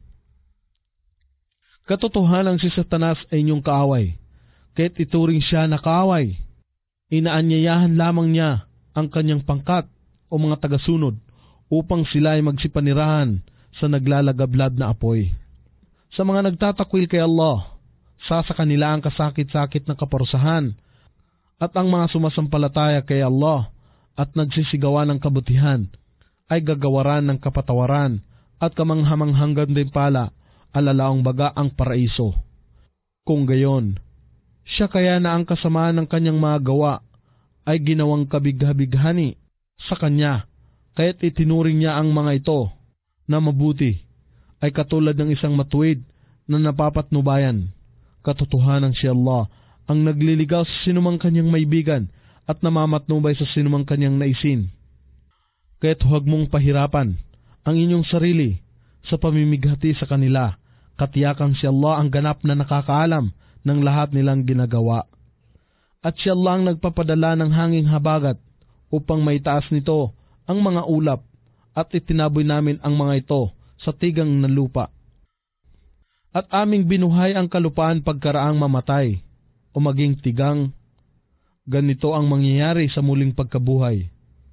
Katotohanan si Satanas ay inyong kaaway, kaya't ituring siya na kaaway. Inaanyayahan lamang niya ang kanyang pangkat o mga tagasunod upang sila ay magsipanirahan sa naglalagablab na apoy. Sa mga nagtatakwil kay Allah, sasa kanila ang kasakit-sakit na kaparusahan, at ang mga sumasampalataya kay Allah at nagsisigawan ng kabutihan ay gagawaran ng kapatawaran at kamanghamanghang din pala, alalaong baga ang paraiso. Kung gayon, siya kaya na ang kasamaan ng kanyang mga gawa ay ginawang kabigha-bighani sa kanya, kaya't itinuring niya ang mga ito na mabuti ay katulad ng isang matuwid na napapatnubayan. Katotohanan si Allah ang nagliligaw sa sinumang kanyang maibigan at namamatnubay sa sinumang kanyang naisin. Kaya't huwag mong pahirapan ang inyong sarili sa pamimighati sa kanila, katiyakang si Allah ang ganap na nakakaalam ng lahat nilang ginagawa. At si Allah ang nagpapadala ng hanging habagat upang maitaas nito ang mga ulap, at itinaboy namin ang mga ito sa tigang na lupa. At aming binuhay ang kalupaan pagkaraang mamatay o maging tigang. Ganito ang mangyayari sa muling pagkabuhay.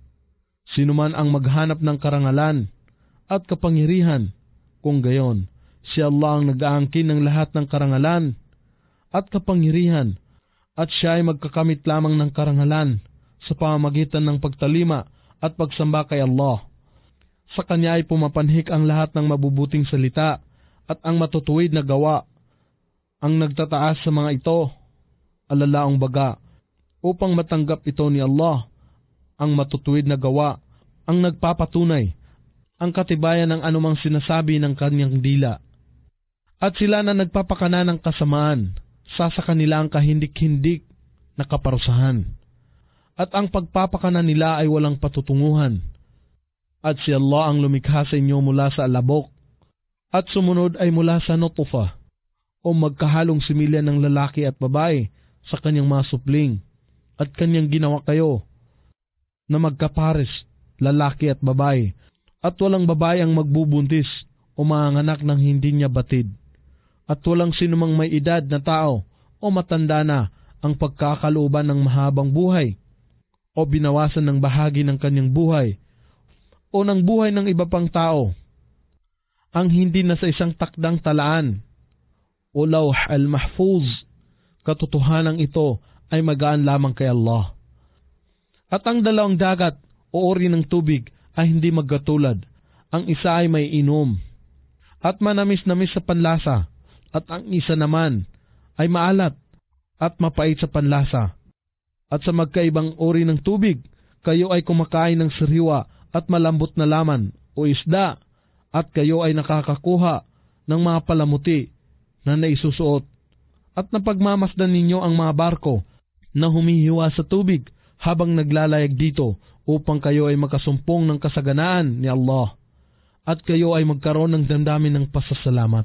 Sino man ang maghanap ng karangalan at kapangyarihan, kung gayon, si Allah ang nag-aangkin ng lahat ng karangalan at kapangyarihan, at siya ay magkakamit lamang ng karangalan sa pamamagitan ng pagtalima at pagsamba kay Allah. Sa kanya ay pumapanhik ang lahat ng mabubuting salita at ang matutuwid na gawa, ang nagtataas sa mga ito, alalaong baga, upang matanggap ito ni Allah, ang matutuwid na gawa, ang nagpapatunay, ang katibayan ng anumang sinasabi ng kanyang dila. At sila na nagpapakana ng kasamaan, sasa kanila ang kahindik-hindik na kaparusahan. At ang pagpapakana nila ay walang patutunguhan. At si Allah ang lumikha sa inyo mula sa alabok, at sumunod ay mula sa nutfa, o magkahalong similya ng lalaki at babae sa kanyang mga supling, at kanyang ginawa kayo na magkapares, lalaki at babae, at walang babae ang magbubuntis o manganak ng hindi niya batid, at walang sinumang may edad na tao o matanda na ang pagkakalooban ng mahabang buhay o binawasan ng bahagi ng kanyang buhay o ng buhay ng iba pang tao, ang hindi na sa isang takdang talaan o lawh al-mahfuz. Katotohanan ito ay magaan lamang kay Allah. At ang dalawang dagat o uri ng tubig ay hindi magkatulad. Ang isa ay may inom at manamis-namis sa panlasa, at ang isa naman ay maalat at mapait sa panlasa. At sa magkaibang uri ng tubig, kayo ay kumakain ng sariwa at malambot na laman o isda, at kayo ay nakakakuha ng mga palamuti na naisusuot, at napagmamasdan ninyo ang mga barko na humihiwa sa tubig habang naglalayag dito upang kayo ay makasumpong ng kasaganaan ni Allah, at kayo ay magkaroon ng damdamin ng pasasalamat.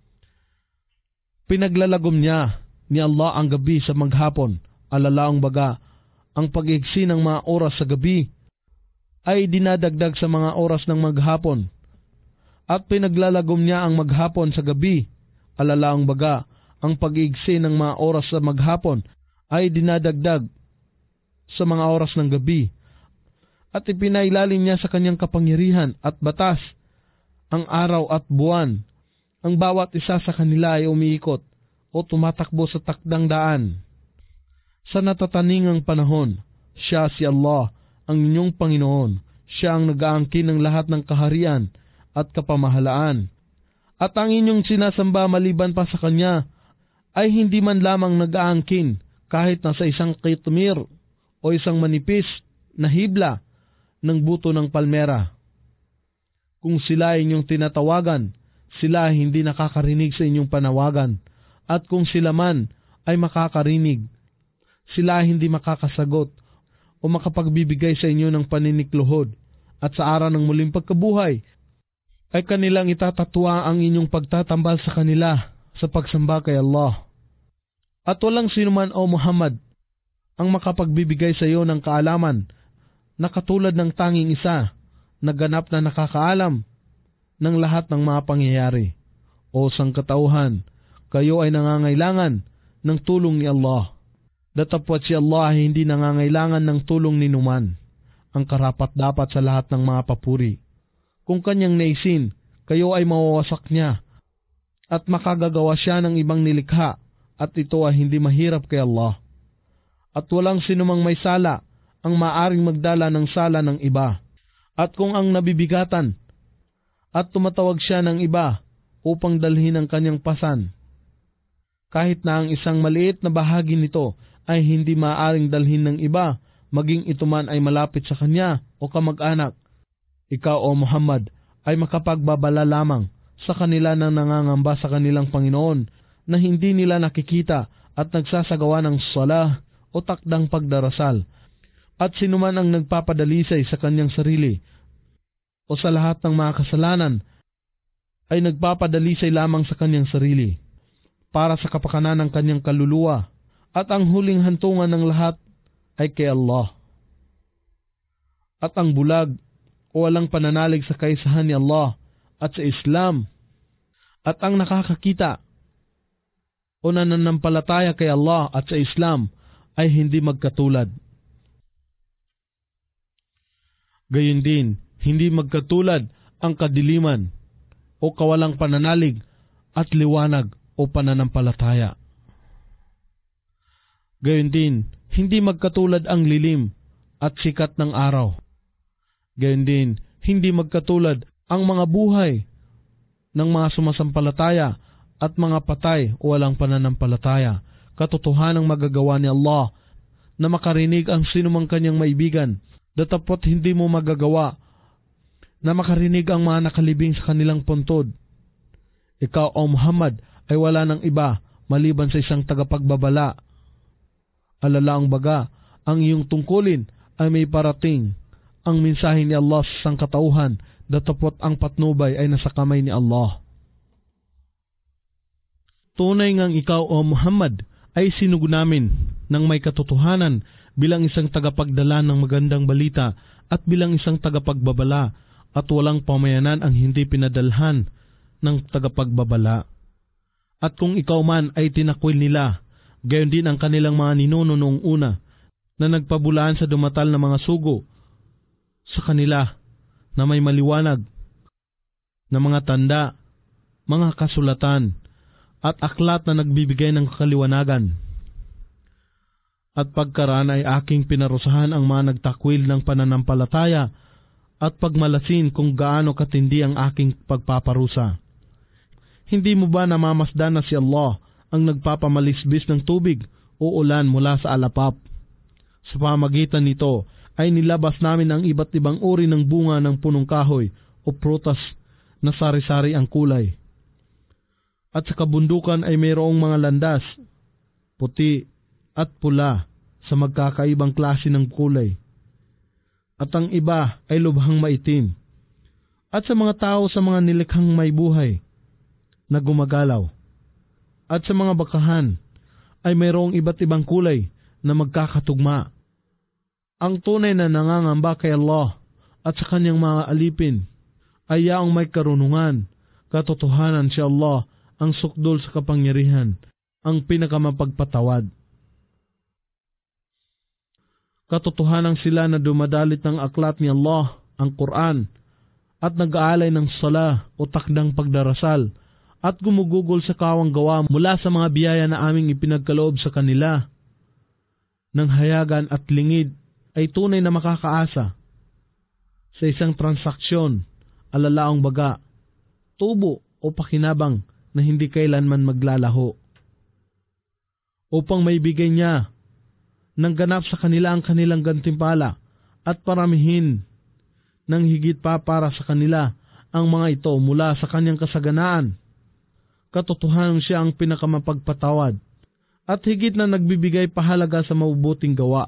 Pinaglalagom niya ni Allah ang gabi sa maghapon, alalaong baga, ang pag-igsi ng mga oras sa gabi ay dinadagdag sa mga oras ng maghapon, at pinaglalagom niya ang maghapon sa gabi, alalaong baga, ang pag-igsi ng mga oras sa maghapon ay dinadagdag sa mga oras ng gabi, at ipinailalim niya sa kanyang kapangyarihan at batas ang araw at buwan. Ang bawat isa sa kanila ay umiikot o tumatakbo sa takdang daan. Sa natataningang panahon, siya si Allah, ang inyong Panginoon. Siya ang nag-aangkin ng lahat ng kaharian at kapamahalaan. At ang inyong sinasamba maliban pa sa Kanya ay hindi man lamang nag-aangkin kahit nasa isang kitmir o isang manipis na hibla ng buto ng palmera. Kung sila ay inyong tinatawagan, sila ay hindi nakakarinig sa inyong panawagan, At kung sila man ay makakarinig, sila ay hindi makakasagot o makapagbibigay sa inyo ng paninikluhod. At sa araw ng muling pagkabuhay, ay kanilang itatatwa ang inyong pagtatambal sa kanila sa pagsamba kay Allah. At walang sinuman o Muhammad ang makapagbibigay sa iyo ng kaalaman na katulad ng tanging isa na ganap na nakakaalam ng lahat ng mga pangyayari. O sangkatauhan, kayo ay nangangailangan ng tulong ni Allah. Datapwat si Allah ay hindi nangangailangan ng tulong ni numan, ang karapat-dapat sa lahat ng mga papuri. Kung kanyang naisin, kayo ay mawawasak niya at makagagawa siya ng ibang nilikha, at ito ay hindi mahirap kay Allah. At walang sinumang may sala ang maaring magdala ng sala ng iba. At kung ang nabibigatan at tumatawag siya ng iba upang dalhin ang kanyang pasan, kahit na ang isang maliit na bahagi nito ay hindi maaring dalhin ng iba, maging ito man ay malapit sa kanya o kamag-anak, ikaw o Muhammad ay makapagbabala lamang sa kanila na nangangamba sa kanilang Panginoon na hindi nila nakikita at nagsasagawa ng salah o takdang pagdarasal. At sinuman ang nagpapadalisay sa kanyang sarili o sa lahat ng mga kasalanan ay nagpapadalisay lamang sa kanyang sarili para sa kapakanan ng kanyang kaluluwa, at ang huling hantungan ng lahat ay kay Allah. At ang bulag o walang pananalig sa kaisahan ni Allah at sa Islam, at ang nakakakita o nananampalataya kay Allah at sa Islam ay hindi magkatulad. Gayon din, hindi magkatulad ang kadiliman o kawalang pananalig at liwanag o pananampalataya. Gayon din, hindi magkatulad ang lilim at sikat ng araw. Gayon din, hindi magkatulad ang mga buhay ng mga sumasampalataya at mga patay o walang pananampalataya. Katotohanang magagawa ni Allah na makarinig ang sinumang kanyang maibigan, datapot hindi mo magagawa na makarinig ang mga nakalibing sa kanilang puntod. Ikaw o Muhammad ay wala ng iba maliban sa isang tagapagbabala. Alalaang baga, ang iyong tungkulin ay may parating ang mensahe ni Allah sa sangkatauhan, datapot ang patnubay ay nasa kamay ni Allah. Tunay ngang ikaw o Muhammad ay sinugo namin ng may katotohanan bilang isang tagapagdala ng magandang balita at bilang isang tagapagbabala, at walang pamayanan ang hindi pinadalhan ng tagapagbabala. At kung ikaw man ay tinakwil nila, gayon din ang kanilang mga ninuno noong una na nagpabulaan sa dumatal na mga sugo sa kanila na may maliwanag na mga tanda, mga kasulatan, at aklat na nagbibigay ng kaliwanagan. At pagkaraan ay aking pinarusahan ang mga nagtakwil ng pananampalataya at pagmalasin kung gaano katindi ang aking pagpaparusa. Hindi mo ba namamasdan na si Allah ang nagpapamalisbis ng tubig o ulan mula sa alapap? Sa pamagitan nito ay nilabas namin ang iba't ibang uri ng bunga ng punong kahoy o prutas na sari-sari ang kulay. At sa kabundukan ay mayroong mga landas, puti at pula sa magkakaibang klase ng kulay. At ang iba ay lubhang maitim. At sa mga tao sa mga nilikhang may buhay na gumagalaw. At sa mga bakahan ay mayroong iba't ibang kulay na magkakatugma. Ang tunay na nangangamba kay Allah at sa kanyang mga alipin ay yaong may karunungan, katotohanan si Allah ang sukdol sa kapangyarihan, ang pinakamapagpatawad. Katotohanan sila na dumadalit ng aklat ni Allah, ang Quran, at nag-aalay ng sala o takdang pagdarasal, at gumugugol sa kawang gawa mula sa mga biyaya na aming ipinagkaloob sa kanila. Nang hayagan at lingid ay tunay na makakaasa sa isang transaksyon, alalaong baga, tubo o pakinabang na hindi kailanman maglalaho. Upang maibigay niya ng ganap sa kanila ang kanilang gantimpala at paramihin ng higit pa para sa kanila ang mga ito mula sa kanyang kasaganaan. katotohanan siya ang pinakamapagpatawad at higit na nagbibigay pahalaga sa mabubuting gawa.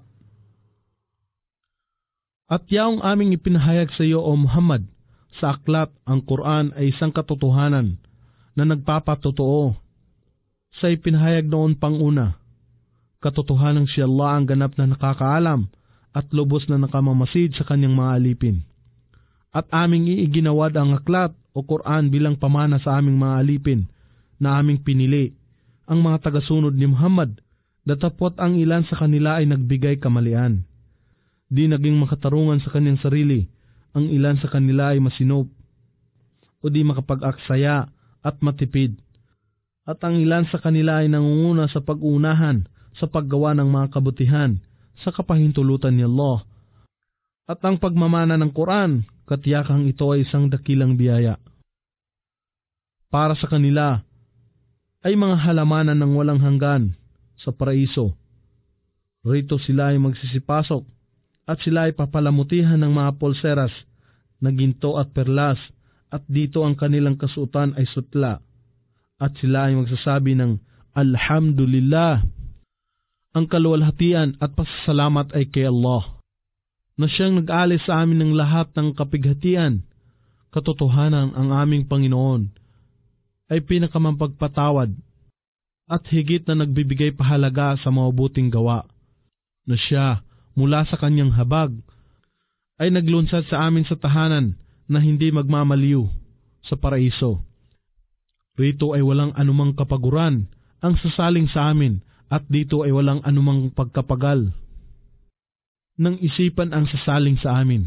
At yaong aming ipinahayag sa iyo, O Muhammad, sa aklat, ang Quran ay isang katotohanan na nagpapatotoo sa ipinahayag noon pang una. Katotohanan si Allah ang ganap na nakakaalam at lubos na nakamamasid sa kanyang mga alipin. At aming iiginawad ang aklat o Quran bilang pamana sa aming mga alipin na aming pinili, ang mga tagasunod ni Muhammad, datapwat ang ilan sa kanila ay nagbigay kamalian. Di naging makatarungan sa kanyang sarili, ang ilan sa kanila ay masinop o di makapag-aksaya at matipid. At ang ilan sa kanila ay nangunguna sa pag-uunahan sa paggawa ng mga kabutihan sa kapahintulutan ni Allah. At ang pagmamana ng Quran, katiyakang ito ay isang dakilang biyaya. Para sa kanila ay mga halamanan ng walang hanggan sa paraiso. Rito sila ay magsisipasok at sila ay papalamutihan ng mga polseras na ginto at perlas, at dito ang kanilang kasuotan ay sutla. At sila ay magsasabi ng Alhamdulillah. Ang kaluwalhatian at pasasalamat ay kay Allah, na siyang nag-alis sa amin ng lahat ng kapighatian. Katotohanan ang aming Panginoon ay pinakamapagpatawad at higit na nagbibigay pahalaga sa mabubuting gawa, na siya mula sa kanyang habag ay naglunsad sa amin sa tahanan na hindi magmamaliw sa paraiso. Rito ay walang anumang kapaguran ang sasaling sa amin, at dito ay walang anumang pagkapagal ng isipan ang sasaling sa amin.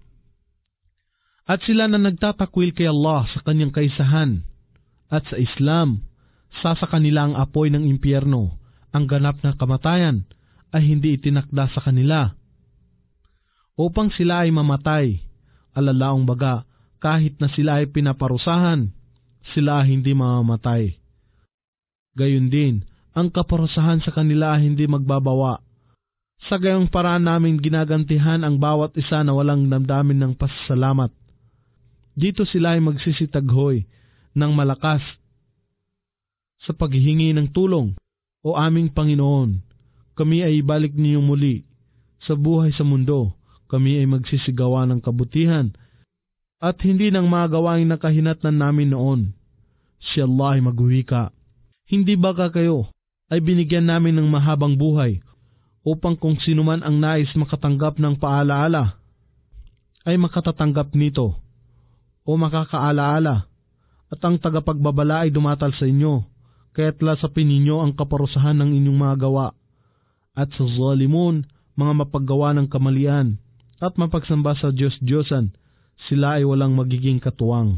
At sila na nagtatakwil kay Allah sa kanyang kaisahan at sa Islam, sa sa kanila ang apoy ng impyerno, ang ganap na kamatayan ay hindi itinakda sa kanila, upang sila ay mamatay. Alalaong baga, kahit na sila ay pinaparusahan, sila hindi mamamatay. Gayon din, ang kaparusahan sa kanila ay hindi magbabawa. Sa gayong paraan namin ginagantihan ang bawat isa na walang damdamin ng pasasalamat. Dito sila ay magsisitaghoy ng malakas sa paghihingi ng tulong. O aming Panginoon, kami ay ibalik niyo muli sa buhay sa mundo. Kami ay magsisigawa ng kabutihan at hindi ng mga gawaing nakahinatnan namin noon. Si Allah ay maghuwika. Hindi ba kayo ay binigyan namin ng mahabang buhay upang kung sino man ang nais makatanggap ng paalaala ay makatatanggap nito o makakaalaala, at ang tagapagbabala ay dumatal sa inyo, kaya't lasapin ninyo ang kaparusahan ng inyong mga gawa. At sa zalimun, mga mapaggawa ng kamalian at mapagsamba sa Diyos-Diyosan, sila ay walang magiging katuwang.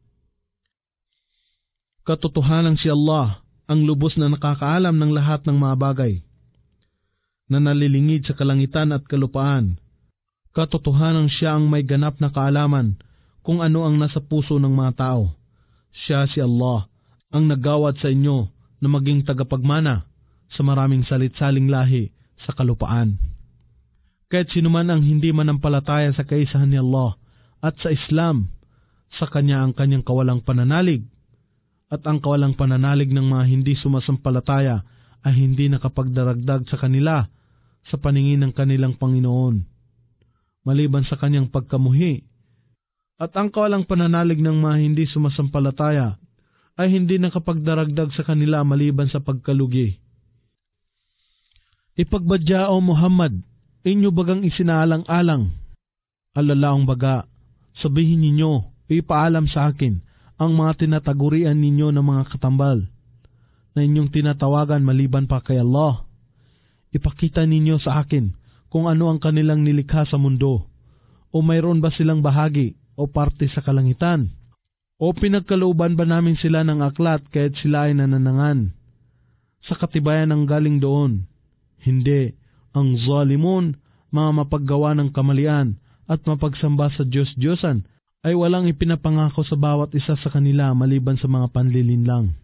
Katotohanan si Allah ang lubos na nakakaalam ng lahat ng mga bagay na nalilingid sa kalangitan at kalupaan. Katotohanan siya ang may ganap na kaalaman kung ano ang nasa puso ng mga tao. Siya si Allah ang naggawad sa inyo na maging tagapagmana sa maraming salit-saling lahi sa kalupaan. Kahit sinuman ang hindi manampalataya sa kaisahan ni Allah at sa Islam, sa kanya ang kanyang kawalang pananalig, at ang kawalang pananalig ng mga hindi sumasampalataya ay hindi nakapagdaragdag sa kanila sa paningin ng kanilang Panginoon, maliban sa kanyang pagkamuhi. At ang kawalang pananalig ng mga hindi sumasampalataya ay hindi nakapagdaragdag sa kanila maliban sa pagkalugi. Ipagbadya, O Muhammad, inyo bagang isinaalang-alang? Alalaong baga, sabihin ninyo, ipaalam sa akin ang mga tinatagurian ninyo ng mga katambal na inyong tinatawagan maliban pa kay Allah. Ipakita ninyo sa akin kung ano ang kanilang nilikha sa mundo, o mayroon ba silang bahagi o parte sa kalangitan, o pinagkalooban ba namin sila ng aklat kahit sila ay nananangan sa katibayan ng galing doon? Hindi. Ang zalimun, mga mapaggawa ng kamalian at mapagsamba sa Diyos-Diyosan, ay walang ipinapangako sa bawat isa sa kanila maliban sa mga panlilinlang.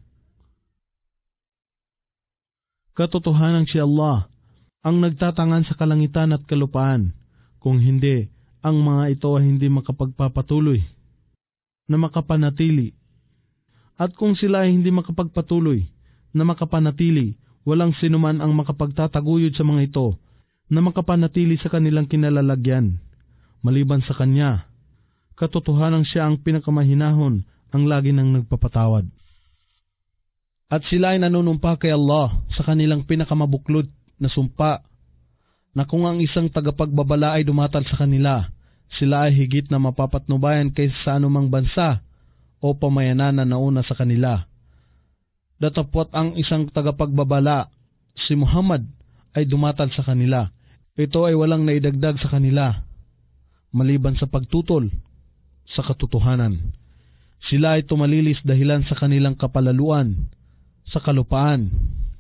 Katotohanan si Allah ang nagtatangan sa kalangitan at kalupaan. Kung hindi, ang mga ito ay hindi makapagpapatuloy na makapanatili. At kung sila ay hindi makapagpatuloy na makapanatili, walang sinuman ang makapagtataguyod sa mga ito na makapanatili sa kanilang kinalalagyan. Maliban sa Kanya, katotohanan siya ang pinakamahinahon, ang lagi nang nagpapatawad. At sila ay nanunumpa kay Allah sa kanilang pinakamabuklod na sumpa na kung ang isang tagapagbabala ay dumatal sa kanila, sila ay higit na mapapatnubayan kaysa sa anumang bansa o pamayanan na nauna sa kanila. Datapwat ang isang tagapagbabala, si Muhammad, ay dumatal sa kanila. Ito ay walang naidagdag sa kanila, maliban sa pagtutol sa katotohanan. Sila ay tumalilis dahilan sa kanilang kapalaluan, sa kalupaan,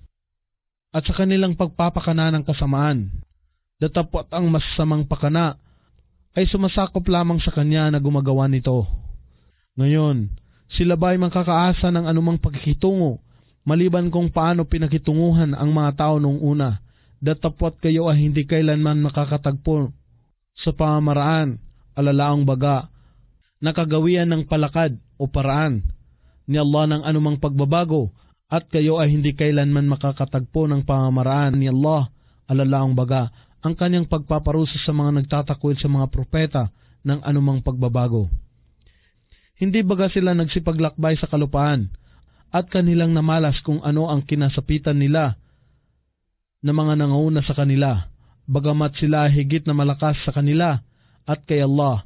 at sa kanilang pagpapakana ng kasamaan. Datapwat ang masasamang pakana ay sumasakop lamang sa Kanya na gumagawa nito. Ngayon, sila ba ay makakaasa ng anumang pagkikitungo, maliban kung paano pinakitunguhan ang mga tao noong una? Datapwat kayo ay hindi kailanman makakatagpo sa pamamaraan, alalaang baga, nakagawian ng palakad o paraan ni Allah ng anumang pagbabago, at kayo ay hindi kailanman makakatagpo ng pamamaraan ni Allah, alalaang baga, ang Kanyang pagpaparusa sa mga nagtatakwil sa mga propeta ng anumang pagbabago. Hindi baga sila nagsipaglakbay sa kalupaan at kanilang namalas kung ano ang kinasapitan nila na mga nangauna sa kanila, bagamat sila higit na malakas sa kanila at kay Allah.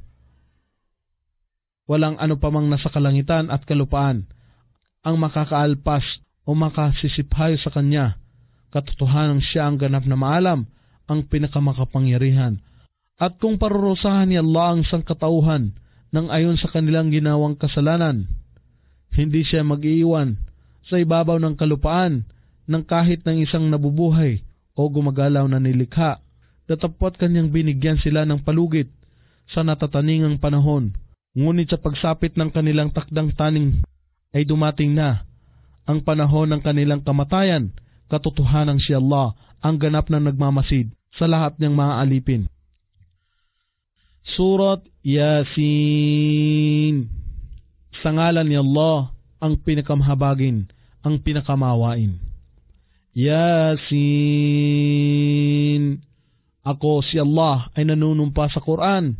Walang ano pa mang nasa kalangitan at kalupaan ang makakaalpas o makasisiphayo sa Kanya. Katotohanan siya ang ganap na maalam, ang pinakamakapangyarihan. At kung parurusahan ni Allah ang sangkatauhan nang ayon sa kanilang ginawang kasalanan, hindi siya mag-iiwan sa ibabaw ng kalupaan ng kahit ng isang nabubuhay o gumagalaw na nilikha. Datapwat Kanyang binigyan sila ng palugit sa natataningang panahon. Ngunit sa pagsapit ng kanilang takdang taning ay dumating na ang panahon ng kanilang kamatayan. Katotohanan si Allah ang ganap na nagmamasid sa lahat niyang mga alipin. Surat Yasin. Sa ngalan ni Allah, ang pinakamhabagin, ang pinakamawain. Yasin. Ako si Allah ay nanunumpa sa Quran,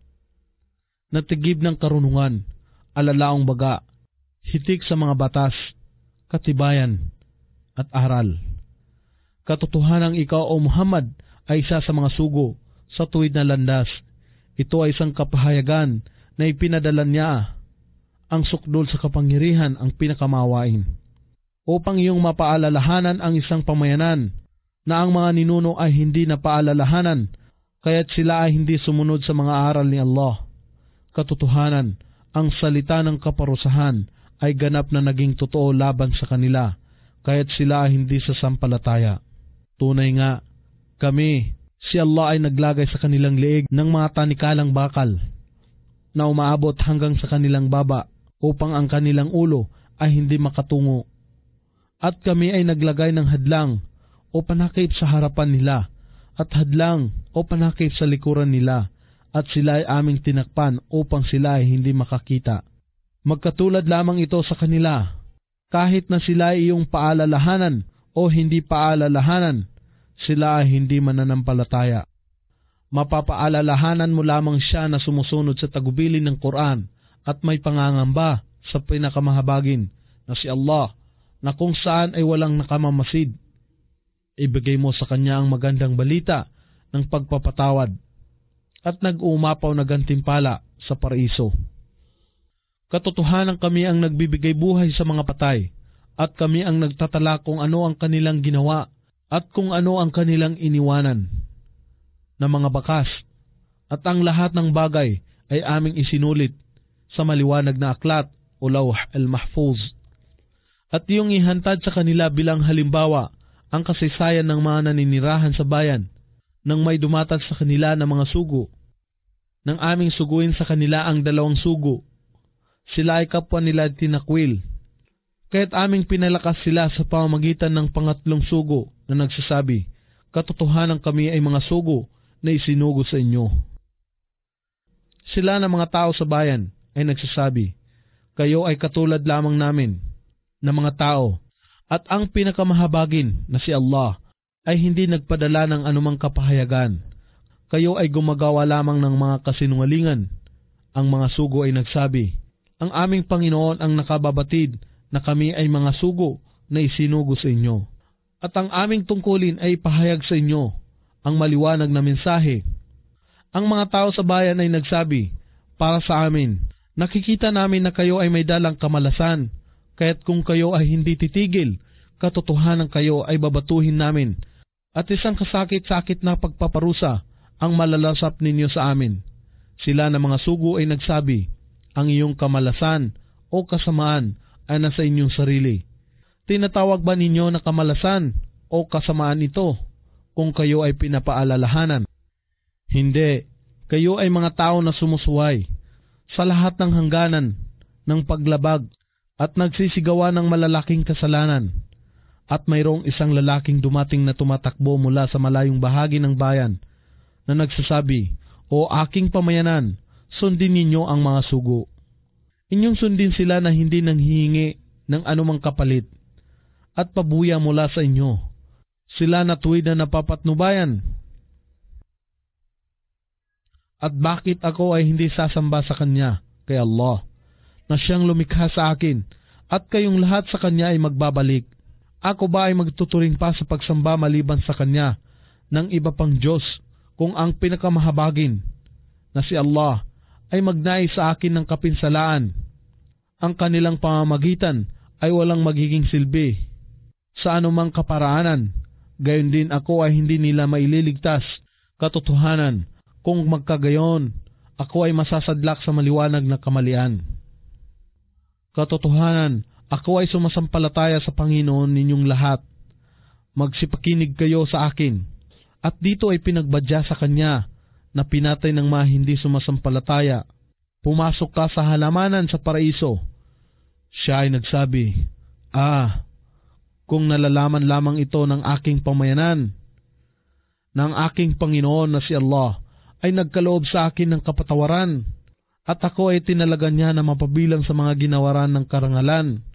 natigib ng karunungan, alalaong baga, hitik sa mga batas, katibayan, at aral. Katotohanang ikaw o Muhammad ay isa sa mga sugo sa tuwid na landas. Ito ay isang kapahayagan na ipinadala niya, ang sukdol sa kapangyarihan, ang pinakamawain, upang iyong mapaalalahanan ang isang pamayanan na ang mga ninuno ay hindi napaalalahanan, kaya't sila ay hindi sumunod sa mga aral ni Allah. Katotohanan, ang salita ng kaparusahan ay ganap na naging totoo laban sa kanila, kaya't sila ay hindi sasampalataya. Tunay nga, kami, si Allah ay naglagay sa kanilang leeg ng mga tanikalang bakal na umaabot hanggang sa kanilang baba upang ang kanilang ulo ay hindi makatungo. At kami ay naglagay ng hadlang o panakip sa harapan nila at hadlang o panakip sa likuran nila, at sila ay aming tinakpan upang sila ay hindi makakita. Magkatulad lamang ito sa kanila, kahit na sila ay iyong paalalahanan o hindi paalalahanan, sila ay hindi mananampalataya. Mapapaalalahanan mo lamang siya na sumusunod sa tagubilin ng Quran at may pangangamba sa pinakamahabagin na si Allah, na kung saan ay walang nakamamasid. Ibigay mo sa Kanya ang magandang balita ng pagpapatawad at nag-uumapaw na gantimpala sa paraiso. Katotohanan kami ang nagbibigay buhay sa mga patay, at kami ang nagtatala kung ano ang kanilang ginawa at kung ano ang kanilang iniwanan na mga bakas, at ang lahat ng bagay ay aming isinulit sa maliwanag na aklat o lawh al-mahfuz. At iyong ihantad sa kanila bilang halimbawa ang kasaysayan ng mga naninirahan sa bayan nang may dumatal sa kanila ng mga sugo. Nang aming suguin sa kanila ang dalawang sugo, sila ay kapwa nila tinakwil. Kaya't aming pinalakas sila sa pamamagitan ng pangatlong sugo na nagsasabi, katotohanan kami ay mga sugo na isinugo sa inyo. Sila na mga tao sa bayan ay nagsasabi, kayo ay katulad lamang namin na mga tao, at ang pinakamahabagin na si Allah ay hindi nagpadala ng anumang kapahayagan. Kayo ay gumagawa lamang ng mga kasinungalingan. Ang mga sugo ay nagsabi, ang aming Panginoon ang nakababatid na kami ay mga sugo na isinugo sa inyo. At ang aming tungkulin ay ipahayag sa inyo ang maliwanag na mensahe. Ang mga tao sa bayan ay nagsabi, para sa amin, nakikita namin na kayo ay may dalang kamalasan, kaya't kung kayo ay hindi titigil, katotohanan kayo ay babatuhin namin, at isang kasakit-sakit na pagpaparusa ang malalasap ninyo sa amin. Sila na mga sugo ay nagsabi, ang iyong kamalasan o kasamaan ay nasa inyong sarili. Tinatawag ba ninyo na kamalasan o kasamaan ito kung kayo ay pinapaalalahanan? Hindi, kayo ay mga tao na sumusuway sa lahat ng hangganan ng paglabag at nagsisigawa ng malalaking kasalanan. At mayroong isang lalaking dumating na tumatakbo mula sa malayong bahagi ng bayan na nagsasabi, o aking pamayanan, sundin ninyo ang mga sugo. Inyong sundin sila na hindi nanghihingi ng anumang kapalit at pabuya mula sa inyo. Sila na tuwid na napapatnubayan. At bakit ako ay hindi sasamba sa Kanya, kay Allah, na Siyang lumikha sa akin, at kayong lahat sa Kanya ay magbabalik? Ako ba ay magtuturing pa sa pagsamba maliban sa Kanya ng iba pang Diyos, kung ang pinakamahabagin na si Allah ay magnais sa akin ng kapinsalaan? Ang kanilang pamamagitan ay walang magiging silbi sa anumang kaparaanan. Gayon din ako ay hindi nila maililigtas. Katotohanan, kung magkagayon, ako ay masasadlak sa maliwanag na kamalian. Katotohanan, ako ay sumasampalataya sa Panginoon ninyong lahat. Magsipakinig kayo sa akin. At dito ay pinagbadya sa Kanya na pinatay ng mga hindi sumasampalataya. Pumasok ka sa halamanan sa paraiso. Siya ay nagsabi, ah, kung nalalaman lamang ito ng aking pamayanan, ng aking Panginoon na si Allah ay nagkaloob sa akin ng kapatawaran, at ako ay tinalaga niya na mapabilang sa mga ginawaran ng karangalan.